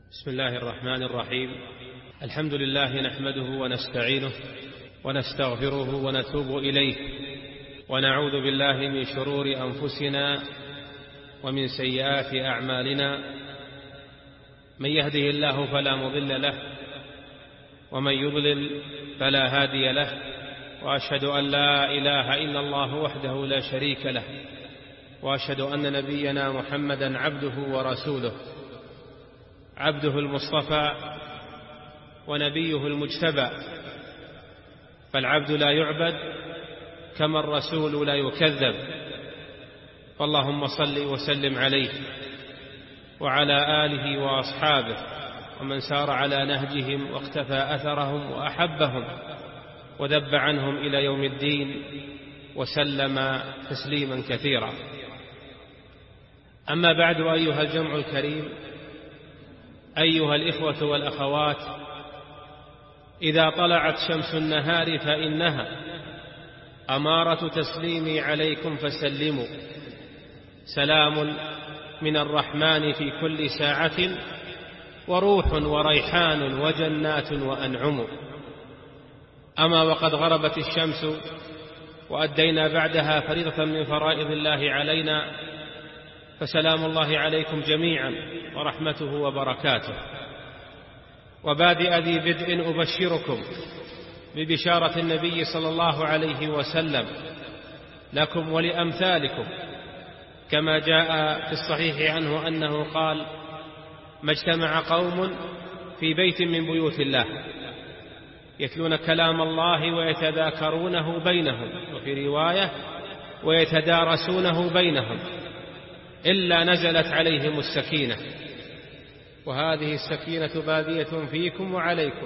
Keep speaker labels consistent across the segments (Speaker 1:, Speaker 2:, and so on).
Speaker 1: بسم الله الرحمن الرحيم. الحمد لله نحمده ونستعينه ونستغفره ونتوب إليه، ونعوذ بالله من شرور أنفسنا ومن سيئات أعمالنا. من يهده الله فلا مضل له، ومن يضلل فلا هادي له، وأشهد أن لا إله إلا الله وحده لا شريك له، وأشهد أن نبينا محمدا عبده ورسوله، عبده المصطفى ونبيه المجتبى. فالعبد لا يعبد كما الرسول لا يكذب، فاللهم صل وسلم عليه وعلى آله وأصحابه ومن سار على نهجهم واقتفى أثرهم وأحبهم وذب عنهم إلى يوم الدين، وسلم تسليما كثيرا. أما بعد، أيها الجمع الكريم، أيها الإخوة والأخوات، إذا طلعت شمس النهار فإنها أمارة تسليمي عليكم، فسلموا. سلام من الرحمن في كل ساعة، وروح وريحان وجنات وأنعم. أما وقد غربت الشمس وأدينا بعدها فريضة من فرائض الله علينا، فسلام الله عليكم جميعا ورحمته وبركاته. وبادئ ذي بدء أبشركم ببشارة النبي صلى الله عليه وسلم لكم ولأمثالكم، كما جاء في الصحيح عنه أنه قال: ما اجتمع قوم في بيت من بيوت الله يتلون كلام الله ويتذاكرونه بينهم، وفي رواية ويتدارسونه بينهم، إلا نزلت عليهم السكينة. وهذه السكينة بادية فيكم وعليكم.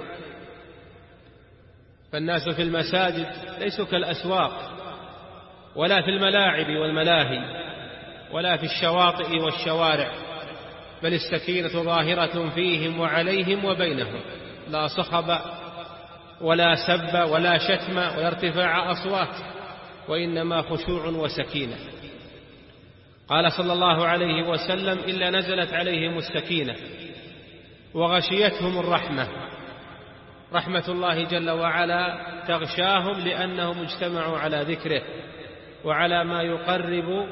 Speaker 1: فالناس في المساجد ليسوا كالأسواق، ولا في الملاعب والملاهي، ولا في الشواطئ والشوارع، بل السكينة ظاهرة فيهم وعليهم وبينهم، لا صخب ولا سب ولا شتم ولا ارتفاع أصوات، وإنما خشوع وسكينة. قال صلى الله عليه وسلم: إلا نزلت عليهم السكينة وغشيتهم الرحمة. رحمة الله جل وعلا تغشاهم لأنهم اجتمعوا على ذكره وعلى ما يقرب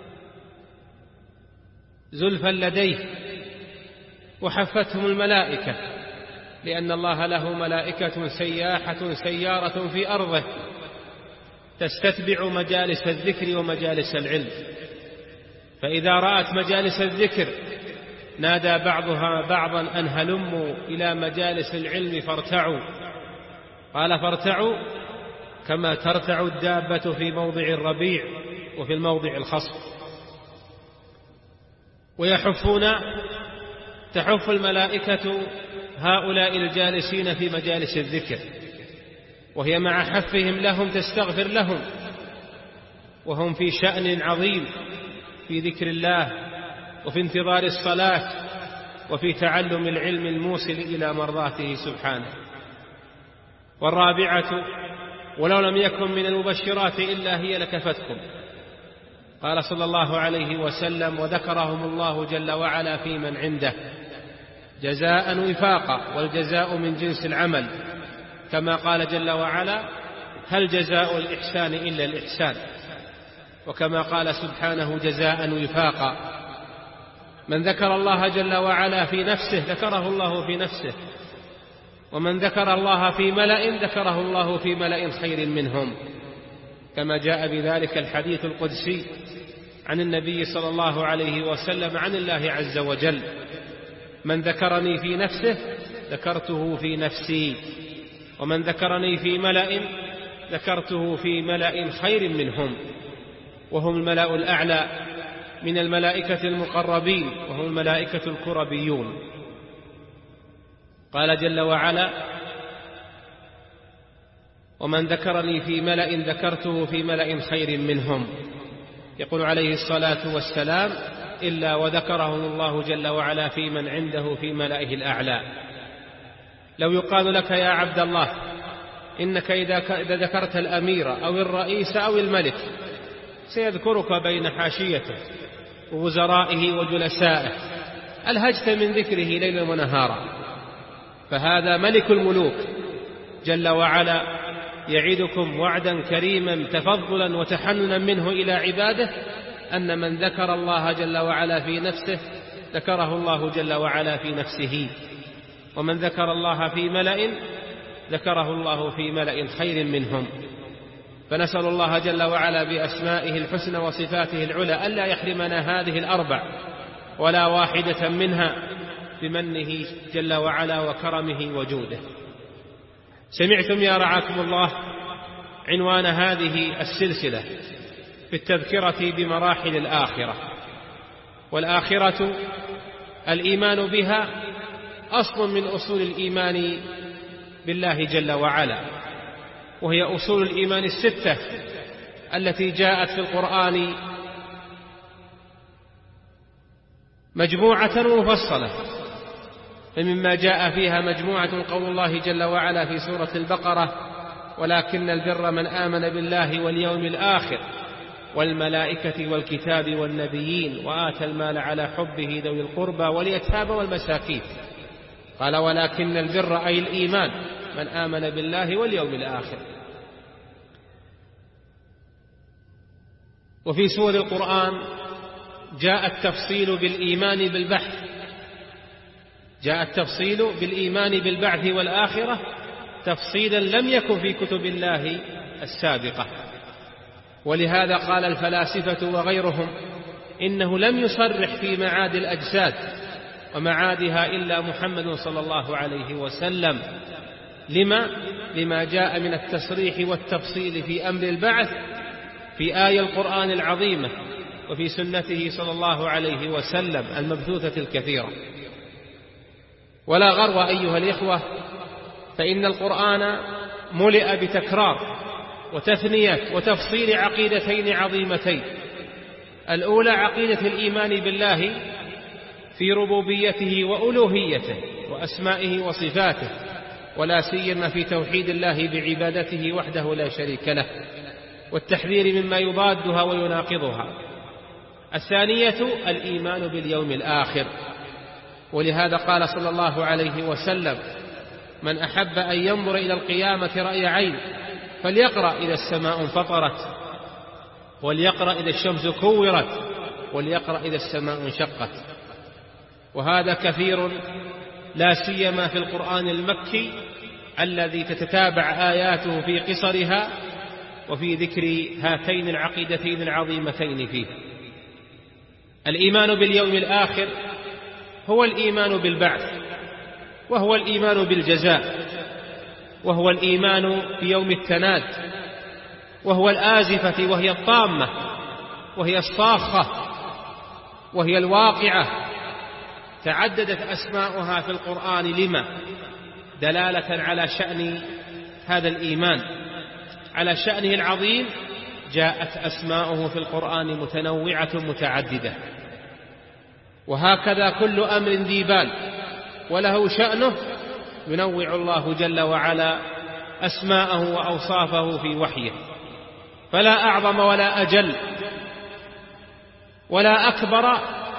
Speaker 1: زلفا لديه. وحفتهم الملائكة، لأن الله له ملائكة سياحة سيارة في أرضه تستتبع مجالس الذكر ومجالس العلم، فإذا رأت مجالس الذكر نادى بعضها بعضا أن هلموا إلى مجالس العلم فارتعوا. قال: فارتعوا كما ترتع الدابة في موضع الربيع وفي الموضع الخصب. ويحفون، تحف الملائكة هؤلاء الجالسين في مجالس الذكر، وهي مع حفهم لهم تستغفر لهم، وهم في شأن عظيم في ذكر الله وفي انتظار الصلاة وفي تعلم العلم الموصل إلى مرضاته سبحانه. والرابعة، ولو لم يكن من المبشرات إلا هي لكفتكم. قال صلى الله عليه وسلم: وذكرهم الله جل وعلا في من عنده جزاء وفاقا، والجزاء من جنس العمل، كما قال جل وعلا: هل جزاء الإحسان إلا الإحسان. وكما قال سبحانه: جزاء وفاقا. من ذكر الله جل وعلا في نفسه ذكره الله في نفسه، ومن ذكر الله في ملأ ذكره الله في ملأ خير منهم، كما جاء بذلك الحديث القدسي عن النبي صلى الله عليه وسلم عن الله عز وجل: من ذكرني في نفسه ذكرته في نفسي، ومن ذكرني في ملأ ذكرته في ملأ خير منهم، وهم الملأ الأعلى من الملائكة المقربين، وهم الملائكة الكربيون. قال جل وعلا: ومن ذكرني في ملأ ذكرته في ملأ خير منهم. يقول عليه الصلاة والسلام: إلا وذكرهم الله جل وعلا في من عنده في ملئه الأعلى. لو يقال لك يا عبد الله إنك إذا ذكرت الأمير أو الرئيس أو الملك سيذكرك بين حاشيته ووزرائه وجلسائه، ألهجت من ذكره ليلا ونهارا. فهذا ملك الملوك جل وعلا يعدكم وعدا كريما تفضلا وتحننا منه إلى عباده، أن من ذكر الله جل وعلا في نفسه ذكره الله جل وعلا في نفسه، ومن ذكر الله في ملأ ذكره الله في ملأ خير منهم. فنسأل الله جل وعلا بأسمائه الحسنى وصفاته العلى ألا يحرمنا هذه الأربع ولا واحدة منها بمنه جل وعلا وكرمه وجوده. سمعتم يا رعاكم الله عنوان هذه السلسلة في التذكرة بمراحل الآخرة. والآخرة الإيمان بها أصل من أصول الإيمان بالله جل وعلا، وهي أصول الإيمان الستة التي جاءت في القرآن مجموعة ومفصلة. فمما جاء فيها مجموعة قول الله جل وعلا في سورة البقرة: ولكن البر من آمن بالله واليوم الآخر والملائكة والكتاب والنبيين وآتى المال على حبه ذوي القربى واليتامى والمساكين. قال: ولكن البر أي الإيمان من آمن بالله واليوم الآخر. وفي سور القرآن جاء التفصيل بالإيمان بالبعث، جاء التفصيل بالإيمان بالبعث والآخرة تفصيلا لم يكن في كتب الله السابقة. ولهذا قال الفلاسفة وغيرهم إنه لم يصرح في معاد الأجساد ومعادها إلا محمد صلى الله عليه وسلم. لما جاء من التصريح والتفصيل في أمر البعث في آية القرآن العظيمة وفي سنته صلى الله عليه وسلم المبثوثة الكثيرة. ولا غرو أيها الإخوة، فإن القرآن ملئ بتكرار وتثنية وتفصيل عقيدتين عظيمتين: الأولى عقيدة الإيمان بالله في ربوبيته وألوهيته وأسمائه وصفاته، ولا سيما في توحيد الله بعبادته وحده لا شريك له، والتحذير مما يضادها ويناقضها. الثانية الإيمان باليوم الآخر، ولهذا قال صلى الله عليه وسلم: من أحب أن ينظر إلى القيامة رأي عين فليقرأ إذا السماء انفطرت، وليقرأ إذا الشمس كورت، وليقرأ إذا السماء انشقت. وهذا كثير لا سيما في القرآن المكي الذي تتتابع آياته في قصرها وفي ذكر هاتين العقيدتين العظيمتين فيه. الإيمان باليوم الآخر هو الإيمان بالبعث، وهو الإيمان بالجزاء، وهو الإيمان بيوم التناد، وهو الآزفة وهي الطامة، وهي الصاخة، وهي الواقعة. تعددت أسماؤها في القرآن لما؟ دلالة على شأن هذا الإيمان، على شأنه العظيم. جاءت أسماؤه في القرآن متنوعة متعددة. وهكذا كل أمر ذي بال وله شأنه ينوع الله جل وعلا أسماءه وأوصافه في وحيه. فلا أعظم ولا أجل ولا أكبر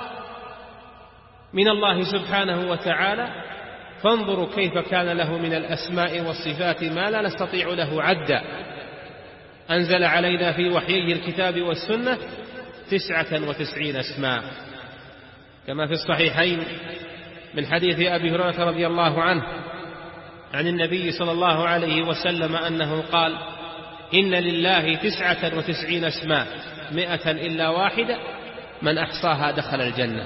Speaker 1: من الله سبحانه وتعالى. فانظروا كيف كان له من الأسماء والصفات ما لا نستطيع له عدا. أنزل علينا في وحيه الكتاب والسنة 99 اسماء، كما في الصحيحين من حديث أبي هريرة رضي الله عنه عن النبي صلى الله عليه وسلم أنه قال: إن لله 99 اسماء 100 إلا واحدة من أحصاها دخل الجنة.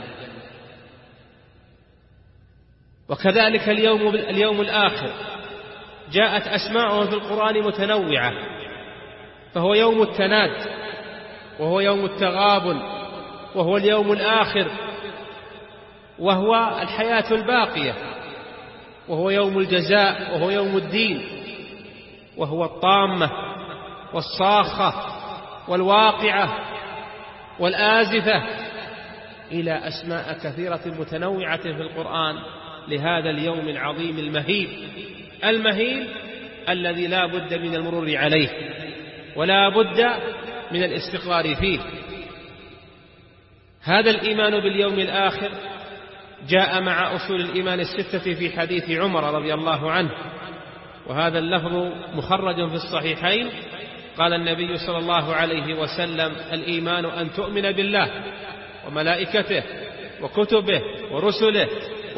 Speaker 1: وكذلك اليوم الآخر جاءت أسماؤه في القرآن متنوعة، فهو يوم التناد، وهو يوم التغابن، وهو اليوم الآخر، وهو الحياة الباقية، وهو يوم الجزاء، وهو يوم الدين، وهو الطامة والصاخة والواقعة والآزفة، إلى أسماء كثيرة متنوعة في القرآن لهذا اليوم العظيم المهيل الذي لا بد من المرور عليه ولا بد من الاستقرار فيه. هذا الإيمان باليوم الآخر جاء مع أصول الإيمان الستة في حديث عمر رضي الله عنه، وهذا اللفظ مخرج في الصحيحين. قال النبي صلى الله عليه وسلم: الإيمان أن تؤمن بالله وملائكته وكتبه ورسله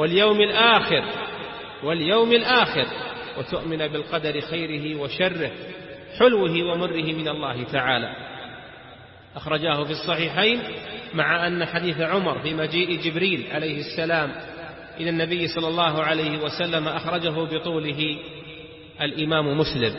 Speaker 1: واليوم الآخر وتؤمن بالقدر خيره وشره حلوه ومره من الله تعالى. أخرجاه في الصحيحين، مع أن حديث عمر في مجيء جبريل عليه السلام إلى النبي صلى الله عليه وسلم أخرجه بطوله الإمام مسلم.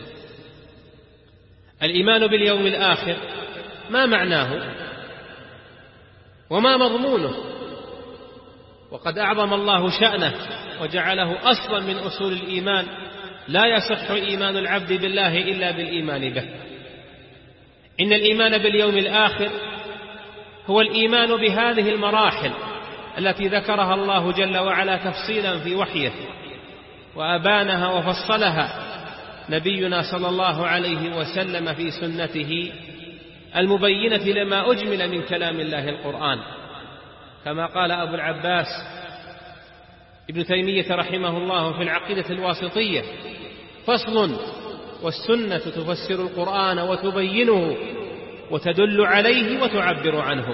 Speaker 1: الإيمان باليوم الآخر ما معناه وما مضمونه؟ وقد أعظم الله شأنه وجعله أصلا من أصول الإيمان، لا يصح إيمان العبد بالله إلا بالإيمان به. إن الإيمان باليوم الآخر هو الإيمان بهذه المراحل التي ذكرها الله جل وعلا تفصيلا في وحيه، وأبانها وفصلها نبينا صلى الله عليه وسلم في سنته المبينة لما أجمل من كلام الله القرآن. كما قال أبو العباس ابن تيمية رحمه الله في العقيدة الواسطية: فصل: والسنة تفسر القرآن وتبينه وتدل عليه وتعبر عنه.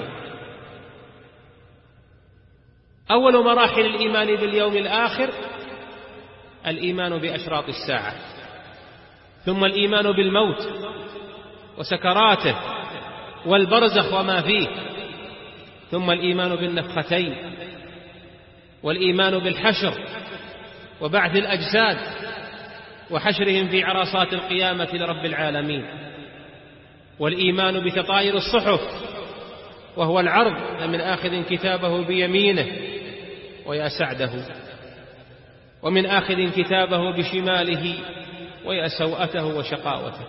Speaker 1: أول مراحل الإيمان باليوم الآخر الإيمان بأشراط الساعة، ثم الإيمان بالموت وسكراته والبرزخ وما فيه، ثم الإيمان بالنفختين، والإيمان بالحشر وبعث الأجساد وحشرهم في عرصات القيامة لرب العالمين، والإيمان بتطاير الصحف وهو العرض من آخذ كتابه بيمينه ويا سعده، ومن آخذ كتابه بشماله ويا سوءته وشقاوته،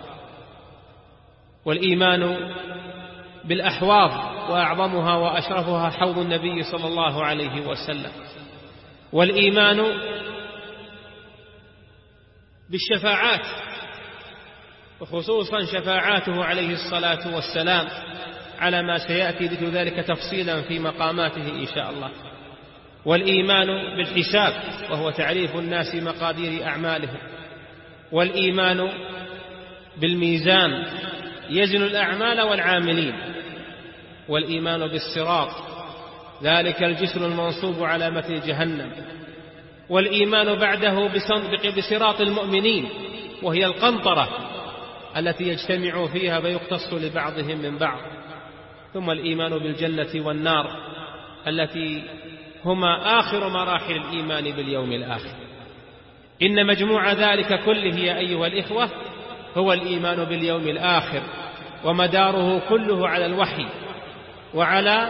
Speaker 1: والإيمان بالأحواض وأعظمها وأشرفها حوض النبي صلى الله عليه وسلم، والإيمان بالشفاعات وخصوصا شفاعاته عليه الصلاة والسلام على ما سيأتي ذكر ذلك تفصيلا في مقاماته إن شاء الله، والإيمان بالحساب وهو تعريف الناس مقادير أعمالهم، والإيمان بالميزان يزن الأعمال والعاملين، والإيمان بالصراط ذلك الجسر المنصوب على متن جهنم، والإيمان بعده بصراط المؤمنين وهي القنطرة التي يجتمع فيها فيقتص لبعضهم من بعض، ثم الإيمان بالجنة والنار التي هما آخر مراحل الإيمان باليوم الآخر. إن مجموع ذلك كله يا أيها الإخوة هو الإيمان باليوم الآخر، ومداره كله على الوحي وعلى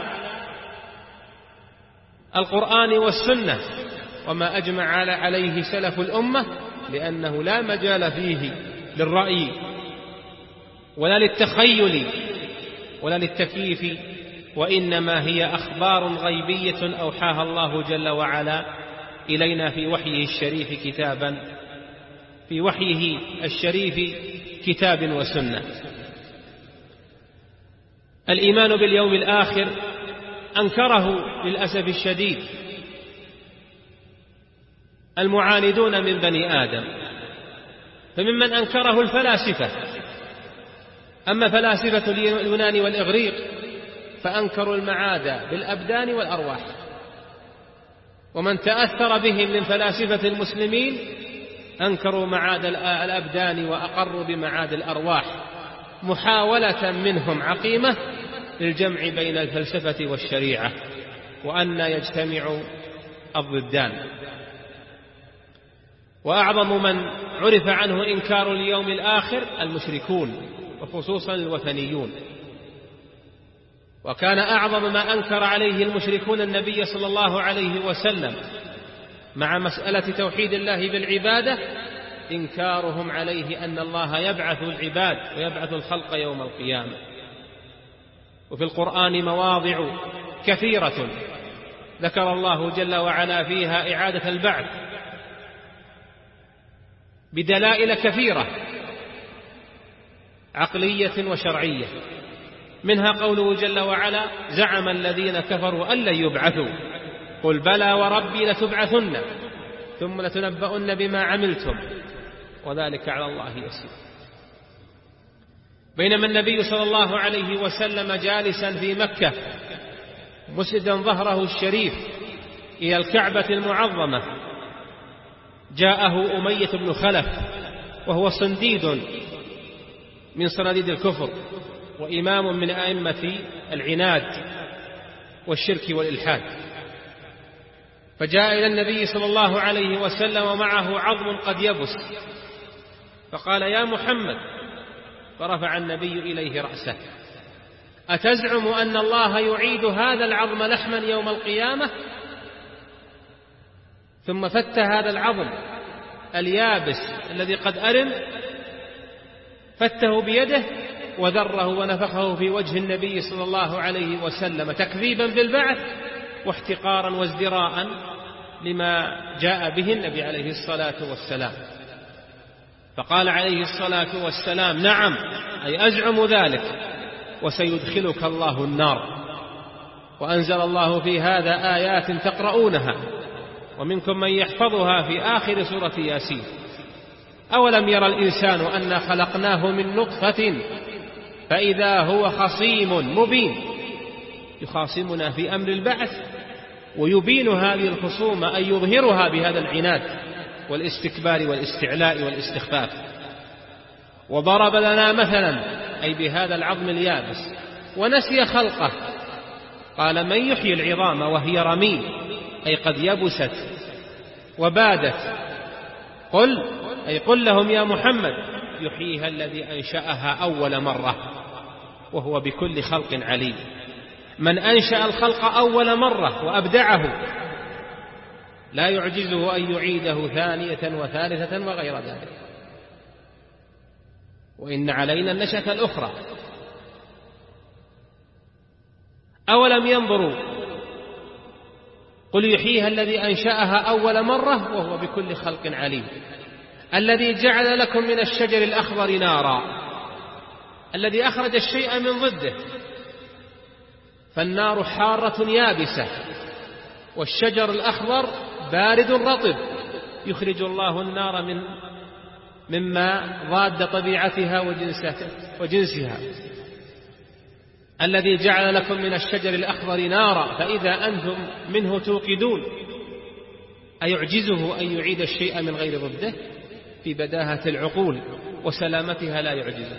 Speaker 1: القرآن والسنة وما أجمع عليه سلف الأمة، لأنه لا مجال فيه للرأي ولا للتخيل ولا للتكييف، وإنما هي أخبار غيبية أوحاها الله جل وعلا إلينا في وحيه الشريف كتاب وسنة. الإيمان باليوم الآخر أنكره للأسف الشديد المعاندون من بني آدم، فممن أنكره الفلاسفة. أما فلاسفة اليونان والإغريق فأنكروا المعاد بالأبدان والأرواح، ومن تأثر بهم من فلاسفة المسلمين أنكروا معاد الأبدان وأقروا بمعاد الأرواح، محاولة منهم عقيمة للجمع بين الفلسفة والشريعة، وأن يجتمع الضدان. وأعظم من عرف عنه إنكار اليوم الآخر المشركون وخصوصا الوثنيون، وكان أعظم ما أنكر عليه المشركون النبي صلى الله عليه وسلم مع مسألة توحيد الله بالعبادة إنكارهم عليه أن الله يبعث العباد ويبعث الخلق يوم القيامة. وفي القرآن مواضع كثيرة ذكر الله جل وعلا فيها إعادة البعث بدلائل كثيرة عقلية وشرعية، منها قوله جل وعلا: زعم الذين كفروا أن لن يبعثوا، قل بلى وربي لتبعثن ثم لتنبؤن بما عملتم وذلك على الله يسير. بينما النبي صلى الله عليه وسلم جالسا في مكة مسندا ظهره الشريف إلى الكعبة المعظمة، جاءه أمية بن خلف وهو صنديد من صناديد الكفر وإمام من أئمة العناد والشرك والإلحاد، فجاء إلى النبي صلى الله عليه وسلم ومعه عظم قد يبس، فقال يا محمد، فرفع النبي إليه رأسه: أتزعم أن الله يعيد هذا العظم لحما يوم القيامة؟ ثم فت هذا العظم اليابس الذي قد أرم، فته بيده وذره ونفخه في وجه النبي صلى الله عليه وسلم تكذيبا بالبعث واحتقارا وازدراء لما جاء به النبي عليه الصلاة والسلام. فقال عليه الصلاة والسلام: نعم، أي أزعم ذلك، وسيدخلك الله النار. وأنزل الله في هذا آيات تقرؤونها ومنكم من يحفظها في آخر سورة ياسين. أولم يرى الإنسان أنا خلقناه من نطفة فإذا هو خصيم مبين، يخاصمنا في أمر البعث ويبين هذه الخصومة أن يظهرها بهذا العناد والاستكبار والاستعلاء والاستخفاف. وضرب لنا مثلا، أي بهذا العظم اليابس، ونسي خلقه، قال: من يحيي العظام وهي رميم، أي قد يبست وبادت. قل لهم يا محمد: يحييها الذي أنشأها أول مرة وهو بكل خلق عليم. من أنشأ الخلق أول مرة وأبدعه لا يعجزه أن يعيده ثانية وثالثة وغير ذلك. وإن علينا النشأة الأخرى. أولم ينظروا، قل يحييها الذي أنشأها أول مرة وهو بكل خلق عليم. الذي جعل لكم من الشجر الأخضر نارا، الذي أخرج الشيء من ضده، فالنار حارة يابسة والشجر الأخضر بارد رطب، يخرج الله النار مما ضاد طبيعتها وجنسها. الذي جعل لكم من الشجر الأخضر نارا فإذا أنتم منه توقدون، أيعجزه أن يعيد الشيء من غير ضده؟ في بداهة العقول وسلامتها لا يعجزه.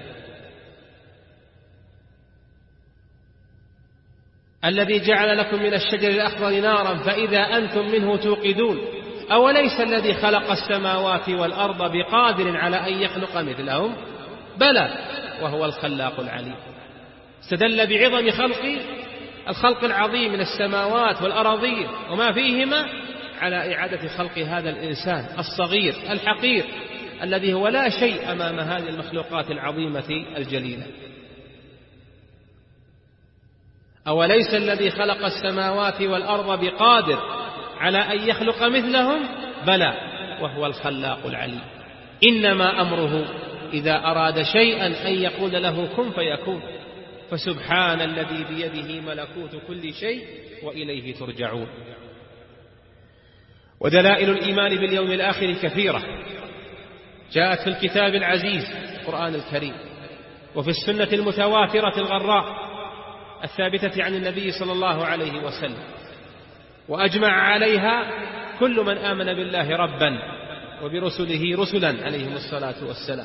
Speaker 1: الذي جعل لكم من الشجر الأخضر نارا فإذا أنتم منه توقدون، أوليس الذي خلق السماوات والأرض بقادر على أن يخلق مثلهم؟ بلى وهو الخلاق العليم. استدل بعظم الخلق العظيم من السماوات والأراضين وما فيهما على إعادة خلق هذا الإنسان الصغير الحقير الذي هو لا شيء أمام هذه المخلوقات العظيمة الجليلة. أوليس الذي خلق السماوات والأرض بقادر على أن يخلق مثلهم؟ بلى وهو الخلاق العليم. إنما أمره إذا أراد شيئا أن يقول له كن فيكون. فسبحان الذي بيده ملكوت كل شيء وإليه ترجعون. ودلائل الإيمان باليوم الآخر كثيرة، جاءت في الكتاب العزيز القرآن الكريم، وفي السنة المتواترة الغراء الثابتة عن النبي صلى الله عليه وسلم، وأجمع عليها كل من آمن بالله ربا وبرسله رسلا عليهم الصلاة والسلام،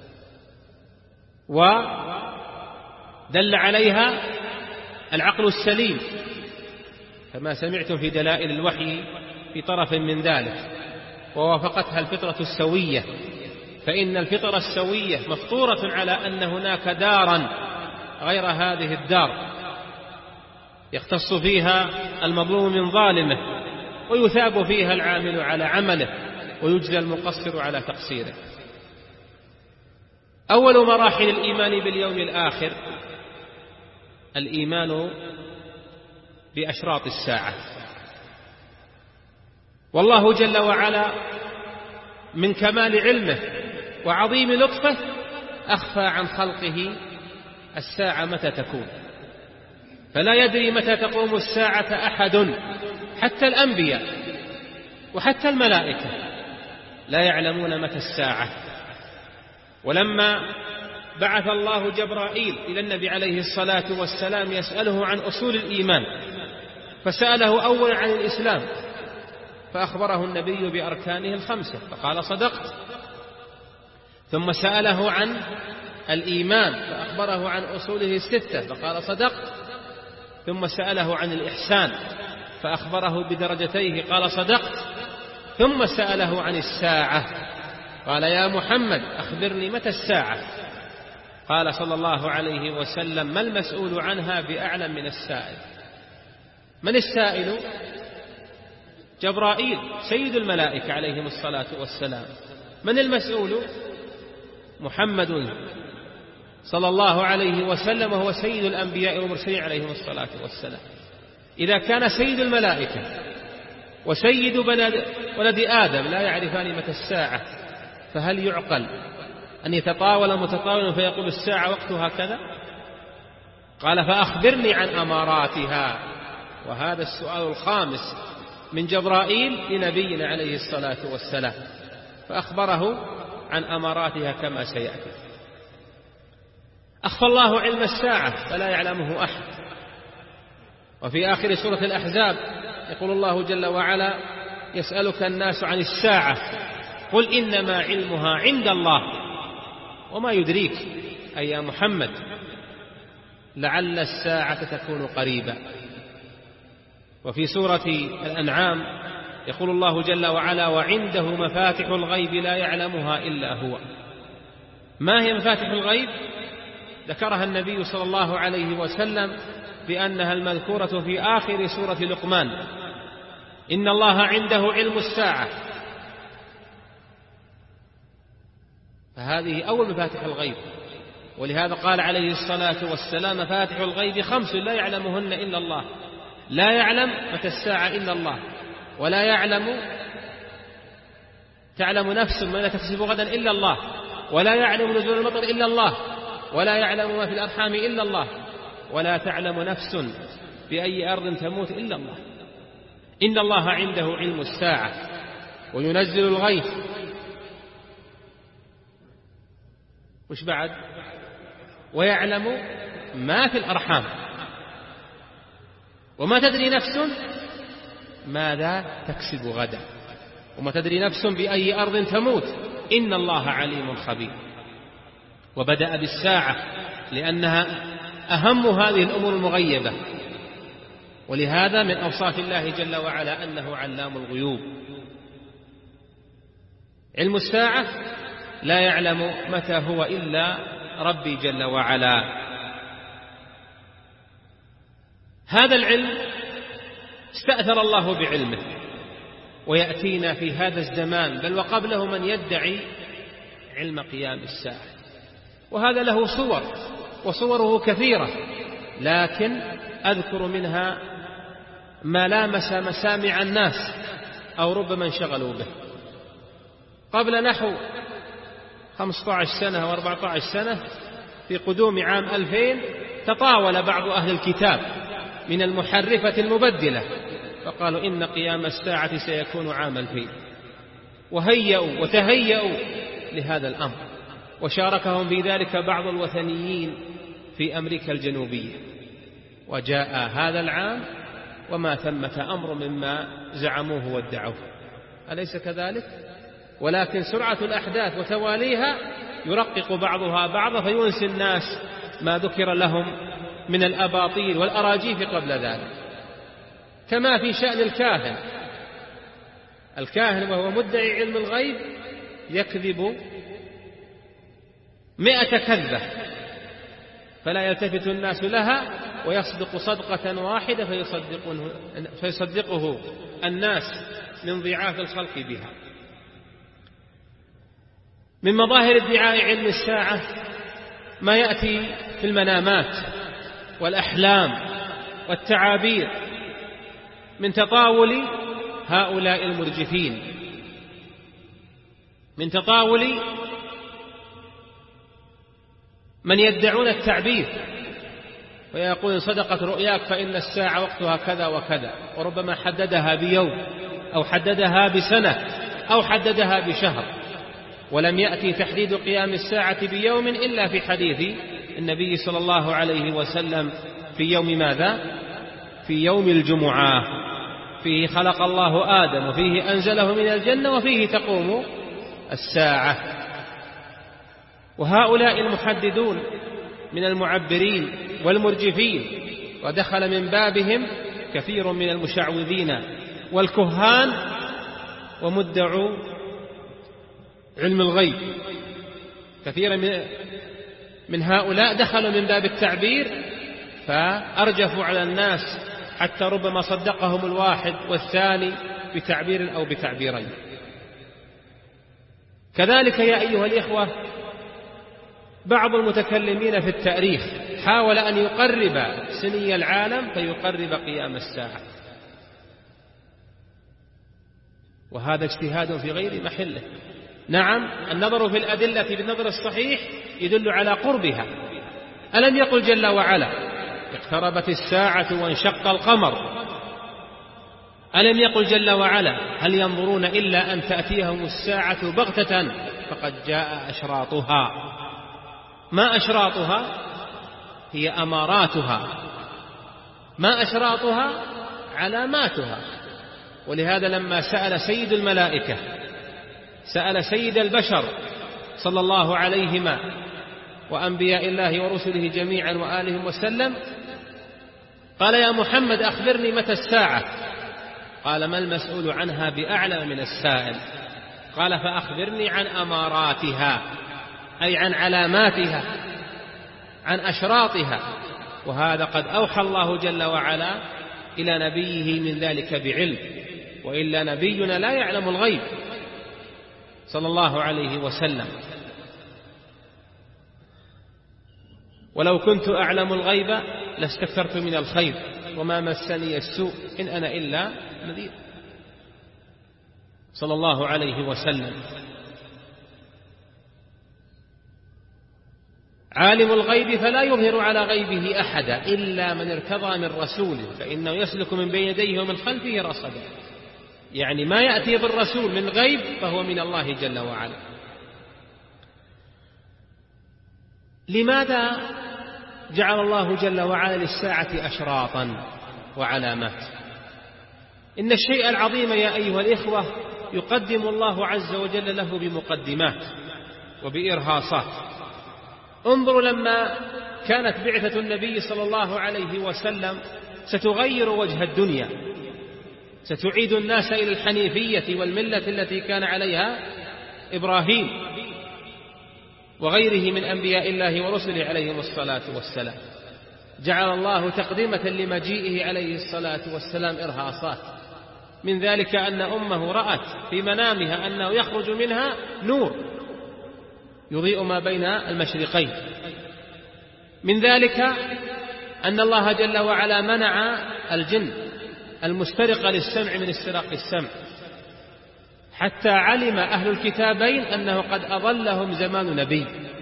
Speaker 1: ودل عليها العقل السليم كما سمعتم في دلائل الوحي في طرف من ذلك، ووافقتها الفطرة السوية، فإن الفطرة السوية مفطورة على أن هناك دارا غير هذه الدار يختص فيها المظلوم من ظالمه، ويثاب فيها العامل على عمله، ويجزى المقصر على تقصيره. أول مراحل الإيمان باليوم الآخر الإيمان بأشراط الساعة. والله جل وعلا من كمال علمه وعظيم لطفه أخفى عن خلقه الساعة متى تكون، فلا يدري متى تقوم الساعة أحد حتى الأنبياء وحتى الملائكة لا يعلمون متى الساعة. ولما بعث الله جبرائيل إلى النبي عليه الصلاة والسلام يسأله عن أصول الإيمان، فسأله أولا عن الإسلام فأخبره النبي بأركانه الخمسة فقال صدقت، ثم سأله عن الإيمان فأخبره عن أصوله الستة فقال صدقت، ثم سأله عن الإحسان فأخبره بدرجتيه قال صدقت، ثم سأله عن الساعة قال يا محمد أخبرني متى الساعة؟ قال صلى الله عليه وسلم ما المسؤول عنها بأعلم من السائل. من السائل؟ جبرائيل سيد الملائكة عليهم الصلاة والسلام. من المسؤول؟ محمد صلى الله عليه وسلم وهو سيد الأنبياء والمرسلين عليهم الصلاة والسلام. إذا كان سيد الملائكة وسيد ولد آدم لا يعرفان متى الساعة، فهل يعقل أن يتطاول متطاول فيقول الساعة وقتها كذا؟ قال فأخبرني عن أماراتها، وهذا السؤال الخامس من جبرائيل لنبينا عليه الصلاة والسلام، فأخبره عن أماراتها كما سيأتي. أخفى الله علم الساعة فلا يعلمه أحد. وفي آخر سورة الأحزاب يقول الله جل وعلا يسألك الناس عن الساعة قل إنما علمها عند الله وما يدريك أي يا محمد لعل الساعة تكون قريبا. وفي سورة الأنعام يقول الله جل وعلا وعنده مفاتح الغيب لا يعلمها إلا هو. ما هي مفاتح الغيب؟ ذكرها النبي صلى الله عليه وسلم بأنها المذكورة في آخر سورة لقمان إن الله عنده علم الساعة، فهذه أول مفاتح الغيب. ولهذا قال عليه الصلاة والسلام مفاتح الغيب 5 لا يعلمهن إلا الله. لا يعلم متى الساعة إلا الله، ولا تعلم نفس ما تكسب غدا إلا الله، ولا يعلم نزول المطر إلا الله، ولا يعلم ما في الأرحام إلا الله، ولا تعلم نفس بأي أرض تموت إلا الله. إن الله عنده علم الساعة وينزل الغيث. وش بعد؟ ويعلم ما في الأرحام، وما تدري نفس ماذا تكسب غدا، وما تدري نفس بأي أرض تموت، إن الله عليم خبير. وبدأ بالساعة لأنها أهم هذه الأمور المغيبة، ولهذا من أوصاف الله جل وعلا أنه علام الغيوب. علم الساعة لا يعلم متى هو إلا ربي جل وعلا. هذا العلم استأثر الله بعلمه، ويأتينا في هذا الزمان بل وقبله من يدعي علم قيام الساعة، وهذا له صور وصوره كثيرة، لكن أذكر منها ما لامس مسامع الناس أو ربما انشغلوا به. قبل نحو 15 سنة و14 سنة في قدوم عام 2000 تطاول بعض أهل الكتاب من المحرفة المبدلة فقالوا إن قيام الساعة سيكون عام 2000، وهيئوا وتهيئوا لهذا الأمر، وشاركهم في ذلك بعض الوثنيين في أمريكا الجنوبية. وجاء هذا العام وما ثمة أمر مما زعموه وادعوه، أليس كذلك؟ ولكن سرعة الأحداث وتواليها يرقق بعضها بعضا فينسي الناس ما ذكر لهم من الأباطيل والأراجيف قبل ذلك. كما في شأن الكاهن وهو مدعي علم الغيب يكذب 100 كذبة فلا يلتفت الناس لها، ويصدق صدقة واحدة فيصدقه الناس من ضعاف الخلق بها. من مظاهر ادعاء علم الساعة ما يأتي في المنامات والأحلام والتعابير من تطاول هؤلاء المرجفين، من تطاول من يدعون التعبير ويقول صدقت رؤياك فإن الساعة وقتها كذا وكذا، وربما حددها بيوم أو حددها بسنة أو حددها بشهر، ولم يأتي تحديد قيام الساعة بيوم إلا في حديث النبي صلى الله عليه وسلم في يوم ماذا؟ في يوم الجمعة، فيه خلق الله آدم وفيه أنزله من الجنة وفيه تقوم الساعة. وهؤلاء المحددون من المعبرين والمرجفين، ودخل من بابهم كثير من المشعوذين والكهان ومدعوا علم الغيب، كثير من هؤلاء دخلوا من باب التعبير فأرجفوا على الناس حتى ربما صدقهم الواحد والثاني بتعبير أو بتعبيرين. كذلك يا أيها الإخوة بعض المتكلمين في التاريخ حاول أن يقرب سني العالم فيقرب قيام الساعة، وهذا اجتهاد في غير محله. نعم، النظر في الأدلة بالنظر الصحيح يدل على قربها. ألم يقل جل وعلا اقتربت الساعة وانشق القمر؟ ألم يقل جل وعلا هل ينظرون إلا أن تأتيهم الساعة بغتة فقد جاء أشراطها؟ ما أشراطها؟ هي أماراتها. ما أشراطها؟ علاماتها. ولهذا لما سأل سيد الملائكة، سأل سيد البشر صلى الله عليهما وأنبياء الله ورسله جميعا وآلهم وسلم، قال يا محمد أخبرني متى الساعة؟ قال ما المسؤول عنها بأعلم من السائل؟ قال فأخبرني عن أماراتها، أي عن علاماتها، عن أشراطها. وهذا قد أوحى الله جل وعلا إلى نبيه من ذلك بعلم، وإلا نبينا لا يعلم الغيب صلى الله عليه وسلم. ولو كنت أعلم الغيب لاستكثرت من الخير وما مسني السوء إن أنا إلا نذير صلى الله عليه وسلم. عالم الغيب فلا يظهر على غيبه أحدا إلا من ارتضى من رسول فإنه يسلك من بين يديه ومن خلفه رصدا. يعني ما يأتي بالرسول من غيب فهو من الله جل وعلا. لماذا جعل الله جل وعلا للساعة أشراطا وعلامات؟ إن الشيء العظيم يا أيها الإخوة يقدم الله عز وجل له بمقدمات وبإرهاصات. انظروا لما كانت بعثة النبي صلى الله عليه وسلم ستغير وجه الدنيا، ستعيد الناس إلى الحنيفية والملة التي كان عليها إبراهيم وغيره من أنبياء الله ورسله عليهم الصلاة والسلام. جعل الله تقدمة لمجيئه عليه الصلاة والسلام إرهاصات، من ذلك أن أمه رأت في منامها أنه يخرج منها نور يضيء ما بين المشرقين. من ذلك أن الله جل وعلا منع الجن المسترق للسمع من استراق السمع، حتى علم أهل الكتابين أنه قد أضلهم زمان نبي.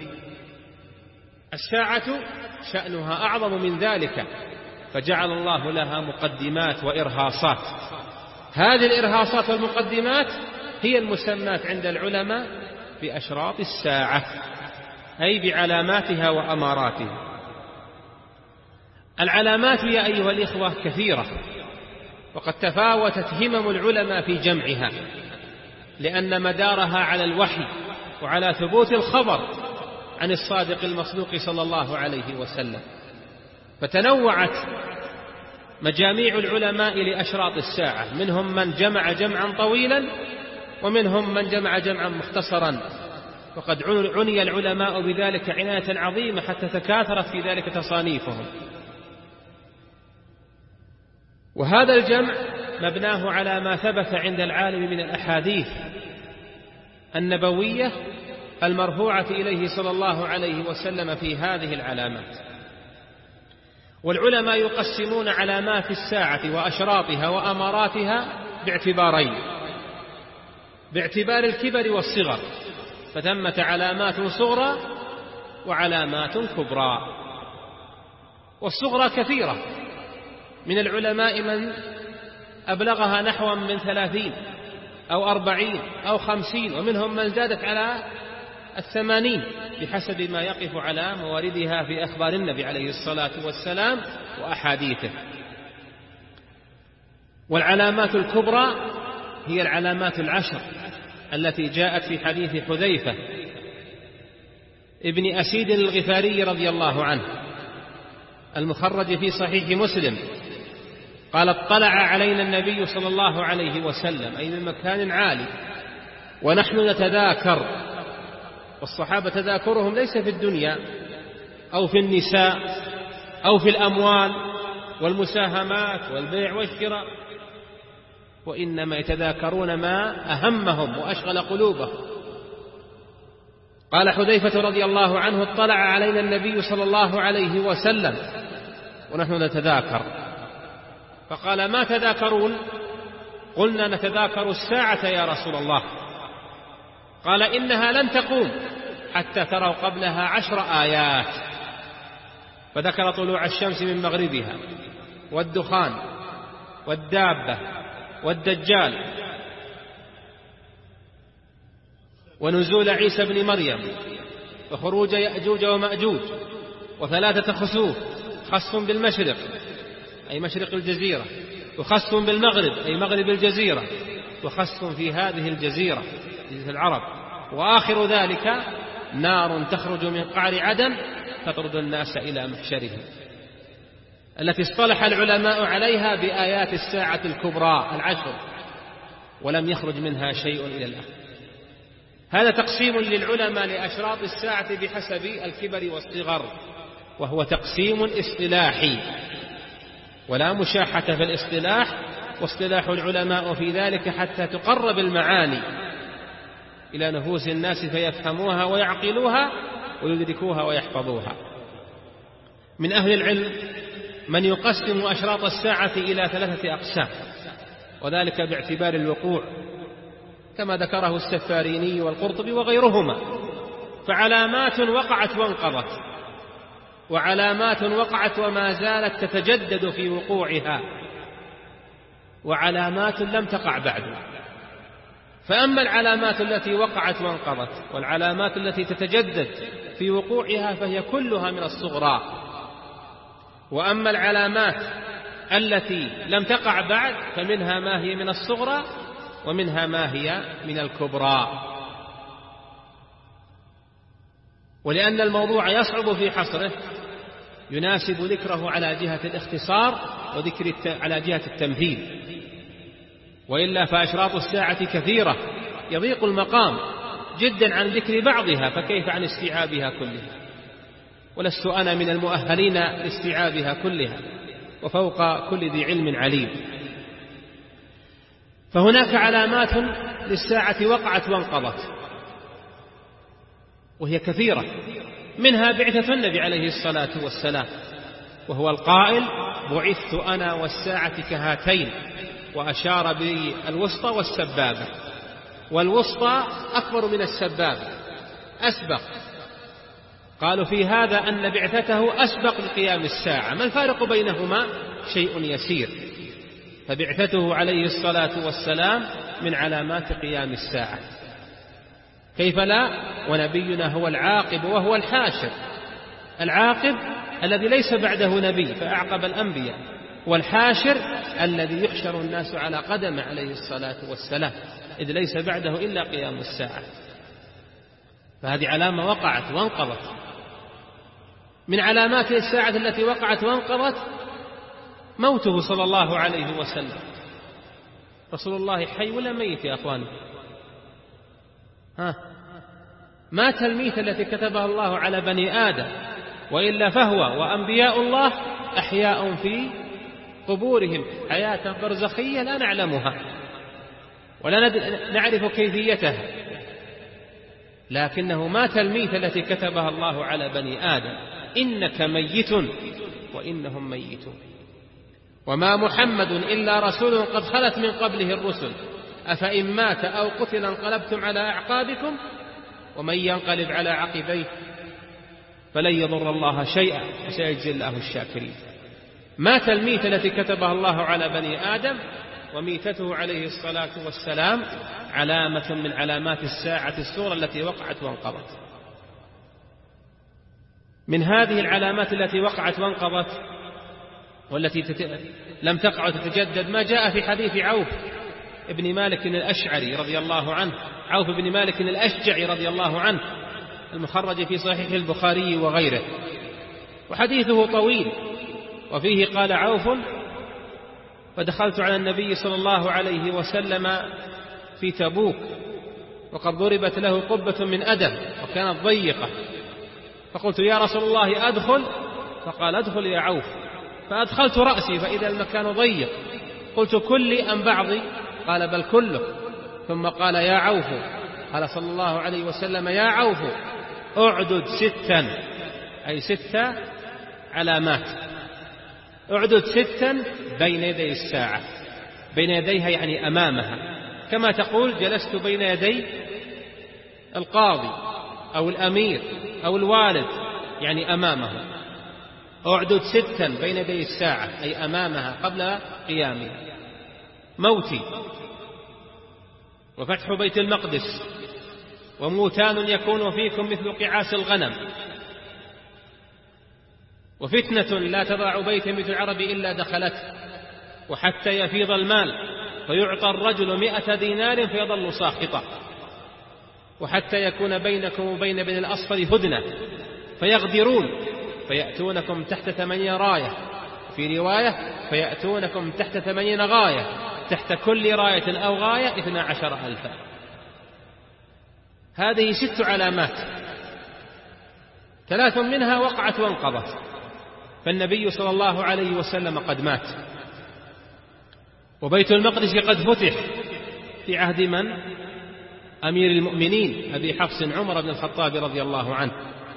Speaker 1: الساعة شأنها أعظم من ذلك، فجعل الله لها مقدمات وإرهاصات. هذه الإرهاصات والمقدمات هي المسمات عند العلماء بأشراط الساعة، أي بعلاماتها وأماراتها. العلامات يا أيها الإخوة كثيرة، وقد تفاوتت همم العلماء في جمعها، لأن مدارها على الوحي وعلى ثبوت الخبر عن الصادق المصدوق صلى الله عليه وسلم. فتنوعت مجاميع العلماء لأشراط الساعة، منهم من جمع جمعا طويلا ومنهم من جمع جمعا مختصرا، وقد عني العلماء بذلك عناية عظيمة حتى تكاثرت في ذلك تصانيفهم. وهذا الجمع مبناه على ما ثبت عند العالم من الأحاديث النبوية المرفوعة إليه صلى الله عليه وسلم في هذه العلامات. والعلماء يقسمون علامات الساعة وأشراطها وأماراتها باعتبارين: باعتبار الكبر والصغر، فثمة علامات صغرى وعلامات كبرى. والصغرى كثيرة، من العلماء من أبلغها نحو من 30 أو 40 أو 50، ومنهم من زادت على 80 بحسب ما يقف على مواردها في أخبار النبي عليه الصلاة والسلام وأحاديثه. والعلامات الكبرى هي العلامات 10 التي جاءت في حديث حذيفة ابن أسيد الغفاري رضي الله عنه المخرج في صحيح مسلم، قال: اطلع علينا النبي صلى الله عليه وسلم، أي من مكان عالي، ونحن نتذاكر. والصحابة تذاكرهم ليس في الدنيا أو في النساء أو في الأموال والمساهمات والبيع والشراء، وإنما يتذاكرون ما أهمهم وأشغل قلوبهم. قال حذيفة رضي الله عنه: اطلع علينا النبي صلى الله عليه وسلم ونحن نتذاكر، فقال: ما تذاكرون؟ قلنا: نتذاكر الساعة يا رسول الله. قال: إنها لن تقوم حتى تروا قبلها 10 آيات، فذكر طلوع الشمس من مغربها، والدخان، والدابة، والدجال، ونزول عيسى بن مريم، وخروج يأجوج ومأجوج، و3 خسوف، خسف بالمشرق أي مشرق الجزيرة، وخسف بالمغرب أي مغرب الجزيرة، وخسف في هذه الجزيرة جزيرة العرب، وآخر ذلك نار تخرج من قعر عدن تطرد الناس إلى محشرهم، التي اصطلح العلماء عليها بآيات الساعة الكبرى 10، ولم يخرج منها شيء إلى الآن. هذا تقسيم للعلماء لأشراط الساعة بحسب الكبر والصغر، وهو تقسيم اصطلاحي، ولا مشاحة في الاصطلاح، واصطلاح العلماء في ذلك حتى تقرب المعاني إلى نفوس الناس فيفهموها ويعقلوها ويدركوها ويحفظوها. من أهل العلم من يقسم أشراط الساعة إلى 3 أقسام، وذلك باعتبار الوقوع كما ذكره السفاريني والقرطبي وغيرهما. فعلامات وقعت وانقضت، وعلامات وقعت وما زالت تتجدد في وقوعها، وعلامات لم تقع بعد. فأما العلامات التي وقعت وانقضت والعلامات التي تتجدد في وقوعها فهي كلها من الصغرى، وأما العلامات التي لم تقع بعد فمنها ما هي من الصغرى ومنها ما هي من الكبرى. ولأن الموضوع يصعب في حصره يناسب ذكره على جهة الاختصار وذكر على جهة التمثيل، وإلا فأشراط الساعة كثيرة يضيق المقام جدا عن ذكر بعضها، فكيف عن استيعابها كلها؟ ولست أنا من المؤهلين لاستيعابها كلها، وفوق كل ذي علم عليم. فهناك علامات للساعة وقعت وانقضت، وهي كثيرة، منها بعثة النبي عليه الصلاة والسلام، وهو القائل: بعثت أنا والساعة كهاتين، وأشار بالوسطى والسبابة، والوسطى أكبر من السبابة، أسبق. قالوا في هذا أن بعثته أسبق لقيام الساعة. ما الفارق بينهما؟ شيء يسير. فبعثته عليه الصلاة والسلام من علامات قيام الساعة، كيف لا؟ ونبينا هو العاقب وهو الحاشر. العاقب الذي ليس بعده نبي فأعقب الأنبياء، والحاشر الذي يحشر الناس على قدمه عليه الصلاة والسلام، إذ ليس بعده إلا قيام الساعة. فهذه علامة وقعت وانقضت. من علامات الساعة التي وقعت وانقضت موته صلى الله عليه وسلم. رسول الله حي ولا ميت يا أخواني؟ مات الميت التي كتبها الله على بني آدم، وإلا فهو وأنبياء الله أحياء في قبورهم حياة برزخية لا نعلمها ولا نعرف كيفيتها، لكنه مات الميت التي كتبها الله على بني آدم: إنك ميت وإنهم ميتون، وما محمد إلا رسول قد خلت من قبله الرسل، أفإن مات أو قتل انقلبتم على أعقابكم ومن ينقلب على عقبيه فلن يضر الله شيئا وسيجزي الله الشاكرين. مات الميتة التي كتبها الله على بني آدم، وميتته عليه الصلاة والسلام علامة من علامات الساعة الصغرى التي وقعت وانقضت. من هذه العلامات التي وقعت وانقضت والتي لم تقع وتتجدد ما جاء في حديث عوف بن مالك الأشعري رضي الله عنه، عوف بن مالك الأشجعي رضي الله عنه، المخرج في صحيح البخاري وغيره، وحديثه طويل. وفيه قال عوف: فدخلت على النبي صلى الله عليه وسلم في تبوك وقد ضربت له قبة من أدم وكانت ضيقة، فقلت: يا رسول الله أدخل؟ فقال: أدخل يا عوف. فأدخلت رأسي فإذا المكان ضيق، قلت: كلي أم بعضي؟ قال: بل كله. ثم قال: يا عوف، قال صلى الله عليه وسلم: يا عوف اعدد 6، أي 6 علامات، اعدد 6 بين يدي الساعة، بين يديها يعني أمامها، كما تقول جلست بين يدي القاضي أو الأمير أو الوالد، يعني أمامه. اعدد 6 بين يدي الساعة أي أمامها قبل قيامها: موتي، وفتح بيت المقدس، وموتان يكون فيكم مثل قعاس الغنم، وفتنة لا تضع بيت مثل العرب إلا دخلته، وحتى يفيض المال فيعطى الرجل 100 دينار فيظل ساخطا، وحتى يكون بينكم وبين بني الأصفر هدنة فيغدرون فيأتونكم تحت 8 راية، في رواية فيأتونكم تحت 80 غاية، تحت كل راية أو غاية 12,000. هذه 6 علامات، 3 منها وقعت وانقضت، فالنبي صلى الله عليه وسلم قد مات، وبيت المقدس قد فتح في عهد من؟ أمير المؤمنين أبي حفص عمر بن الخطاب رضي الله عنه.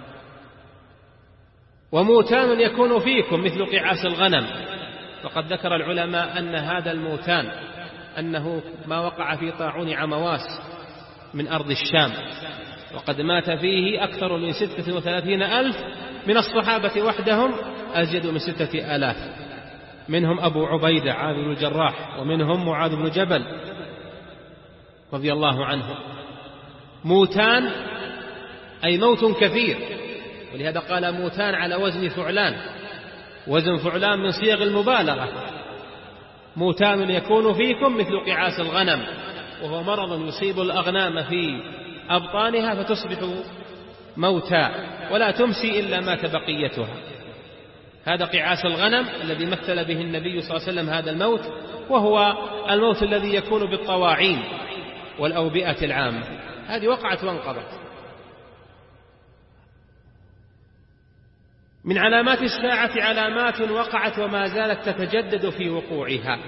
Speaker 1: وموتان يكون فيكم مثل قعاس الغنم، وقد ذكر العلماء أن هذا الموتان أنه ما وقع في طاعون عمواس من أرض الشام، وقد مات فيه أكثر من 36,000 من الصحابة وحدهم أزيد من 6,000، منهم أبو عبيدة عامر بن الجراح، ومنهم معاذ بن جبل رضي الله عنه. موتان أي موت كثير، ولهذا قال موتان على وزن فعلان، وزن فعلان من صيغ المبالغة. موتان يكون فيكم مثل قعاس الغنم، وهو مرض يصيب الأغنام في أبطانها فتصبح موتى ولا تمسي إلا مات بقيتها. هذا قعاس الغنم الذي مثل به النبي صلى الله عليه وسلم هذا الموت، وهو الموت الذي يكون بالطواعين والأوبئة العامة. هذه وقعت وانقضت. من علامات الساعة علامات وقعت وما زالت تتجدد في وقوعها.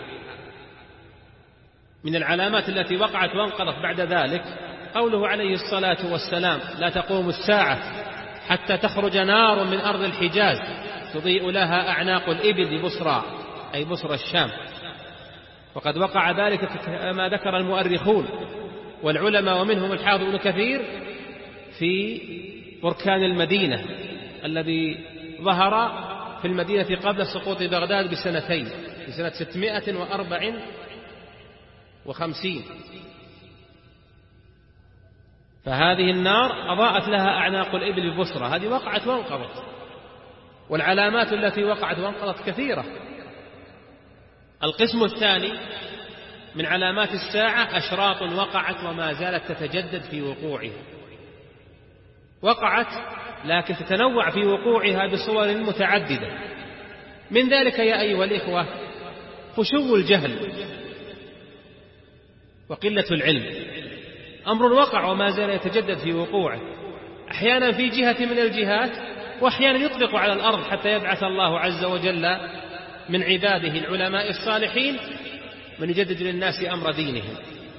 Speaker 1: من العلامات التي وقعت وانقضت بعد ذلك قوله عليه الصلاة والسلام: لا تقوم الساعة حتى تخرج نار من أرض الحجاز تضيء لها أعناق الإبل ببصرى، أي بصرى الشام. وقد وقع ذلك كما ذكر المؤرخون والعلماء ومنهم الحافظ ابن كثير في بركان المدينة الذي ظهر في المدينة قبل سقوط بغداد بسنتين، في سنة 654. فهذه النار أضاءت لها أعناق الإبل ببصرى، هذه وقعت وانقضت. والعلامات التي وقعت وانقضت كثيرة. القسم الثاني من علامات الساعة أشراط وقعت وما زالت تتجدد في وقوعها. وقعت لكن تتنوع في وقوعها بصور متعددة. من ذلك يا أيها الإخوة فشو الجهل وقلة العلم، أمر وقع وما زال يتجدد في وقوعه، أحيانا في جهة من الجهات، وأحيانا يطلق على الأرض حتى يبعث الله عز وجل من عباده العلماء الصالحين من يجدد للناس أمر دينهم.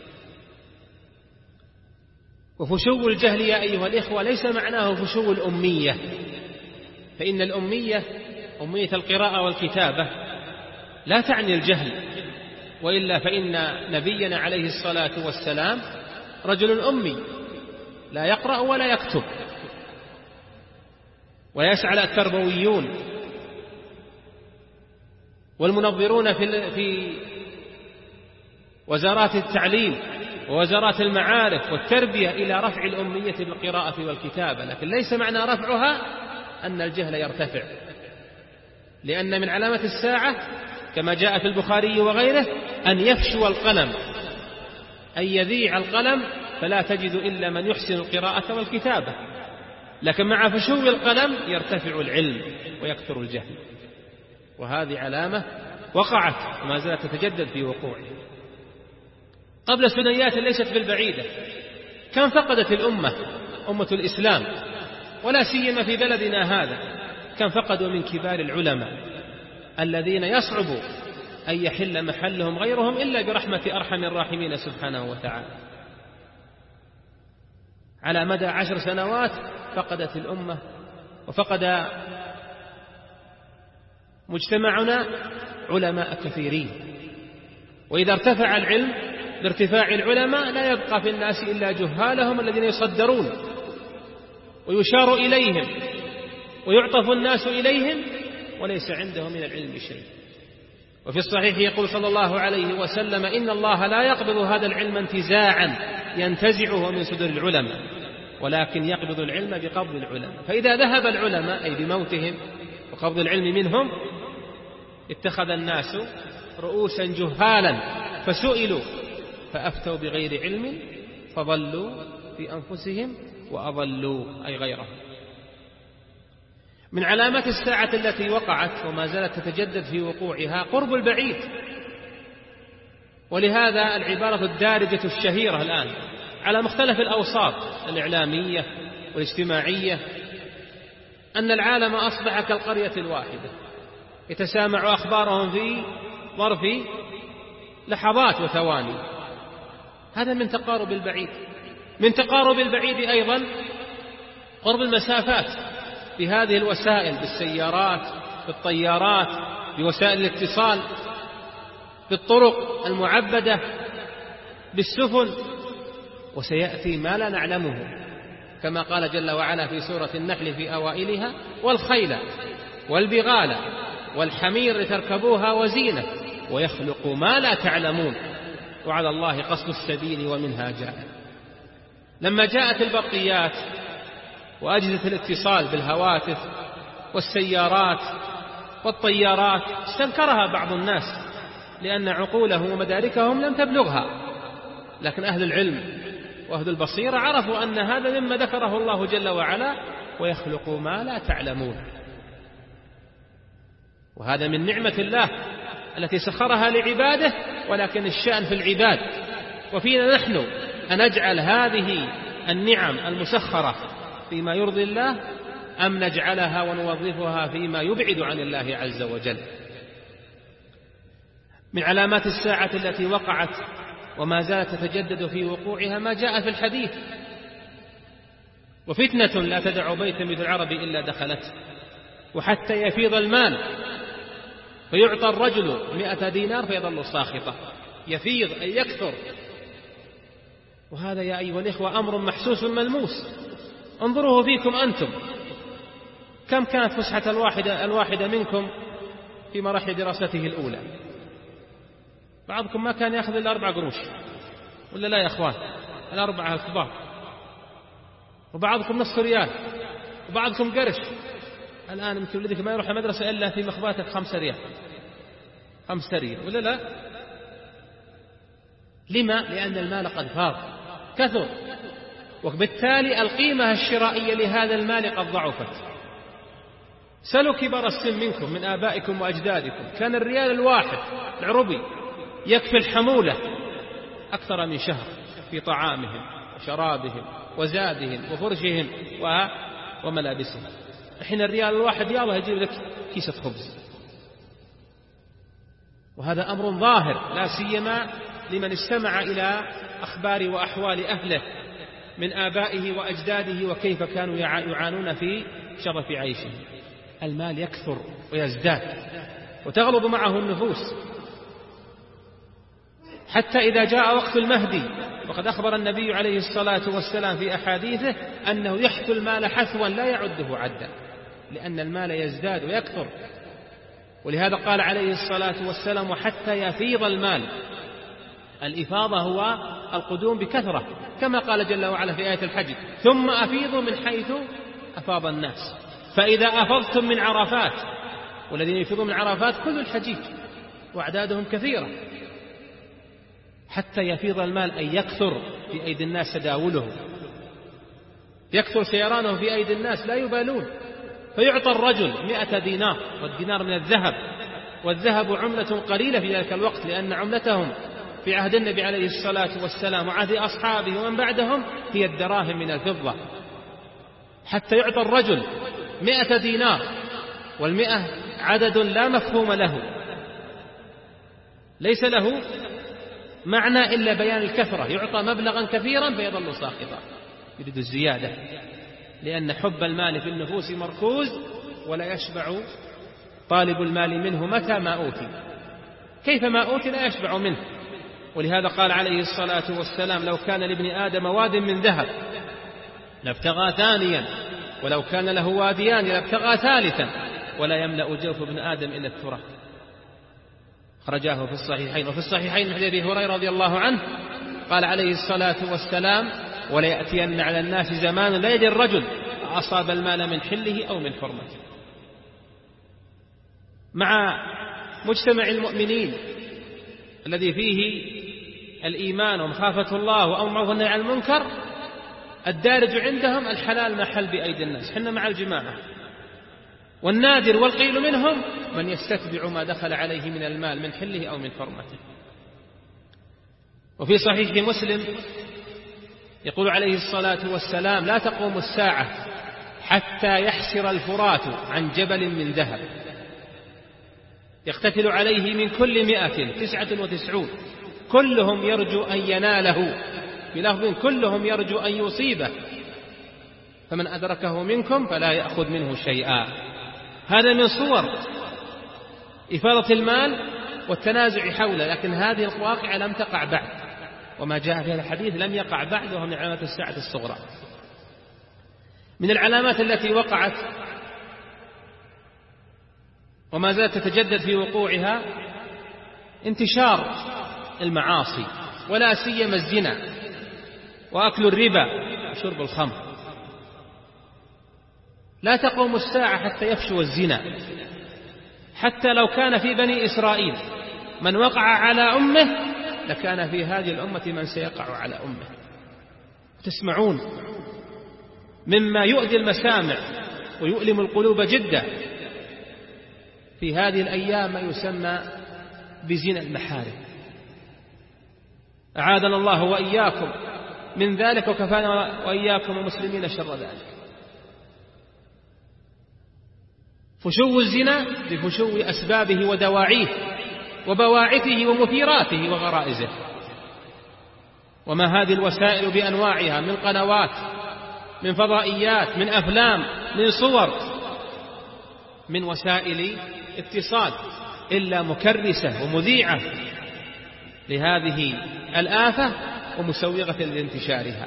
Speaker 1: وفشو الجهل يا أيها الإخوة ليس معناه فشو الأمية، فإن الأمية أمية القراءة والكتابة لا تعني الجهل، وإلا فإن نبينا عليه الصلاة والسلام رجل أمي لا يقرأ ولا يكتب. ويسعى التربويون والمنظرون في وزارات التعليم ووزارات المعارف والتربية إلى رفع الأمية بالقراءة والكتابة، لكن ليس معنى رفعها أن الجهل يرتفع، لأن من علامة الساعة كما جاء في البخاري وغيره أن يفشو القلم، أن يذيع القلم، فلا تجد إلا من يحسن القراءة والكتابة، لكن مع فشو القلم يرتفع العلم ويكثر الجهل. وهذه علامة وقعت وما زالت تتجدد في وقوعها. قبل سنيات ليست بالبعيدة كم فقدت الأمة، أمة الإسلام ولا سيما في بلدنا هذا، كم فقدوا من كبار العلماء الذين يصعب أن يحل محلهم غيرهم إلا برحمة أرحم الراحمين سبحانه وتعالى. على مدى 10 سنوات فقدت الأمة وفقد مجتمعنا علماء كثيرين. وإذا ارتفع العلم بارتفاع العلماء لا يبقى في الناس إلا جهالهم الذين يصدرون ويشار إليهم ويعطف الناس إليهم وليس عندهم من العلم شيء. وفي الصحيح يقول صلى الله عليه وسلم: إن الله لا يقبض هذا العلم انتزاعا ينتزعه من صدور العلماء، ولكن يقبض العلم بقبض العلماء. فإذا ذهب العلماء أي بموتهم وقبض العلم منهم اتخذ الناس رؤوسا جهالا فسئلوا فأفتوا بغير علم فضلوا في أنفسهم وأضلوا أي غيرهم. من علامات الساعة التي وقعت وما زالت تتجدد في وقوعها قرب البعيد. ولهذا العبارة الدارجة الشهيرة الآن على مختلف الأوساط الإعلامية والاجتماعية أن العالم أصبح كالقرية الواحدة يتسامع أخبارهم في ظرف لحظات وثواني. هذا من تقارب البعيد. من تقارب البعيد أيضا قرب المسافات بهذه الوسائل، بالسيارات، بالطيارات، بوسائل الاتصال، بالطرق المعبدة، بالسفن. وسيأتي ما لا نعلمه كما قال جل وعلا في سورة النحل في أوائلها: والخيل والبغال والحمير لتركبوها وزينة ويخلق ما لا تعلمون وعلى الله قصد السبيل ومنها جاء. لما جاءت البرقيات وأجهزة الاتصال بالهواتف والسيارات والطيارات استنكرها بعض الناس لأن عقولهم ومداركهم لم تبلغها، لكن أهل العلم وأهل البصيرة عرفوا أن هذا مما ذكره الله جل وعلا: ويخلق ما لا تعلمون. وهذا من نعمة الله التي سخرها لعباده، ولكن الشأن في العباد، وفينا نحن أن نجعل هذه النعم المسخرة فيما يرضي الله أم نجعلها ونوظفها فيما يبعد عن الله عز وجل. من علامات الساعة التي وقعت وما زالت تتجدد في وقوعها ما جاء في الحديث: وفتنة لا تدع بيتا من العرب إلا دخلته، وحتى يفيض المال فيعطى الرجل 100 دينار فيظل ساخطا. يفيض أي يكثر. وهذا يا أيها الإخوة أمر محسوس ملموس. انظروه فيكم أنتم، كم كانت فسحة الواحدة منكم في مراحل دراسته الأولى؟ بعضكم ما كان يأخذ إلا 4 قروش، ولا لا يا أخوان؟ 4 الكبار. وبعضكم نصف ريال، وبعضكم قرش. الآن أنت ولدك ما يروح المدرسة إلا في مخباتك 5 ريال، 5 ريال، ولا لا؟ لما؟ لأن المال قد فاض كثر، وبالتالي القيمة الشرائية لهذا المال قد ضعفت. سلوا كبار السن منكم من آبائكم وأجدادكم، كان الريال الواحد العربي يكفي الحمولة أكثر من شهر في طعامهم وشرابهم وزادهم وفرشهم وملابسهم. حين الريال الواحد يا الله يجيب لك كيسة خبز. وهذا أمر ظاهر لا سيما لمن استمع إلى أخبار وأحوال أهله من آبائه وأجداده وكيف كانوا يعانون في شرف عيشهم. المال يكثر ويزداد وتغلب معه النفوس، حتى إذا جاء وقت المهدي، وقد أخبر النبي عليه الصلاة والسلام في أحاديثه أنه يحث المال حثوا لا يعده عدا، لأن المال يزداد ويكثر. ولهذا قال عليه الصلاة والسلام: وحتى يفيض المال. الإفاضة هو القدوم بكثرة، كما قال جل وعلا في آية الحج: ثم أفيضوا من حيث أفاض الناس. فإذا أفضتم من عرفات، والذين يفيضون من عرفات كل الحجيج وأعدادهم كثيرة، حتى يفيض المال أي يكثر في أيدي الناس تداوله، يكثر سيرانه في أيدي الناس لا يبالون، فيعطى الرجل 100 دينار، والدينار من الذهب، والذهب عملة قليلة في ذلك الوقت، لأن عملتهم في عهد النبي عليه الصلاة والسلام وعهد أصحابه ومن بعدهم هي الدراهم من الفضة. حتى يعطى الرجل 100 دينار، والمئة عدد لا مفهوم له، ليس له معنى إلا بيان الكثرة، يعطى مبلغا كثيرا فيظل ساخطا، يريد الزيادة، لأن حب المال في النفوس مركوز، ولا يشبع طالب المال منه متى ما أوتي، كيف ما أوتي لا يشبع منه. ولهذا قال عليه الصلاة والسلام: لو كان لابن آدم واد من ذهب لابتغى ثانيا، ولو كان له واديان لابتغى ثالثا، ولا يملأ جوف ابن آدم إلا التراب. خرجاه في الصحيحين. وفي الصحيحين من حديث أبي هريرة رضي الله عنه قال عليه الصلاة والسلام: وليأتين على الناس زمان لا يدري الرجل أصاب المال من حله أو من حرمته. مع مجتمع المؤمنين الذي فيه الإيمان ومخافة الله وأمر بالمعروف والنهي عن المنكر، الدارج عندهم الحلال محل بأيدي الناس، حنا مع الجماعة، والنادر والقليل منهم من يستتبع ما دخل عليه من المال من حله أو من حرمته. وفي صحيح مسلم يقول عليه الصلاة والسلام: لا تقوم الساعة حتى يحسر الفرات عن جبل من ذهب يقتتل عليه من كل 199 كلهم يرجو أن يناله، بلفظ كلهم يرجو أن يصيبه، فمن أدركه منكم فلا يأخذ منه شيئا. هذا من صور إفاضة المال والتنازع حوله، لكن هذه الواقعة لم تقع بعد، وما جاء في هذا الحديث لم يقع بعد، وهو من علامات الساعة الصغرى. من العلامات التي وقعت وما زالت تتجدد في وقوعها انتشار المعاصي، ولا سيما الزنا وأكل الربا وشرب الخمر. لا تقوم الساعة حتى يفشو الزنا، حتى لو كان في بني إسرائيل من وقع على أمه لكان في هذه الأمة من سيقع على أمه. تسمعون مما يؤذي المسامع ويؤلم القلوب جدا في هذه الأيام ما يسمى بزنا المحارم. أعاذنا الله وإياكم من ذلك، وكفانا وإياكم المسلمين شر ذلك. فشو الزنا بفشو أسبابه ودواعيه وبواعثه ومثيراته وغرائزه. وما هذه الوسائل بأنواعها من قنوات، من فضائيات، من أفلام، من صور، من وسائل اتصال، إلا مكرسة ومذيعة لهذه الآفة ومسوغة لانتشارها.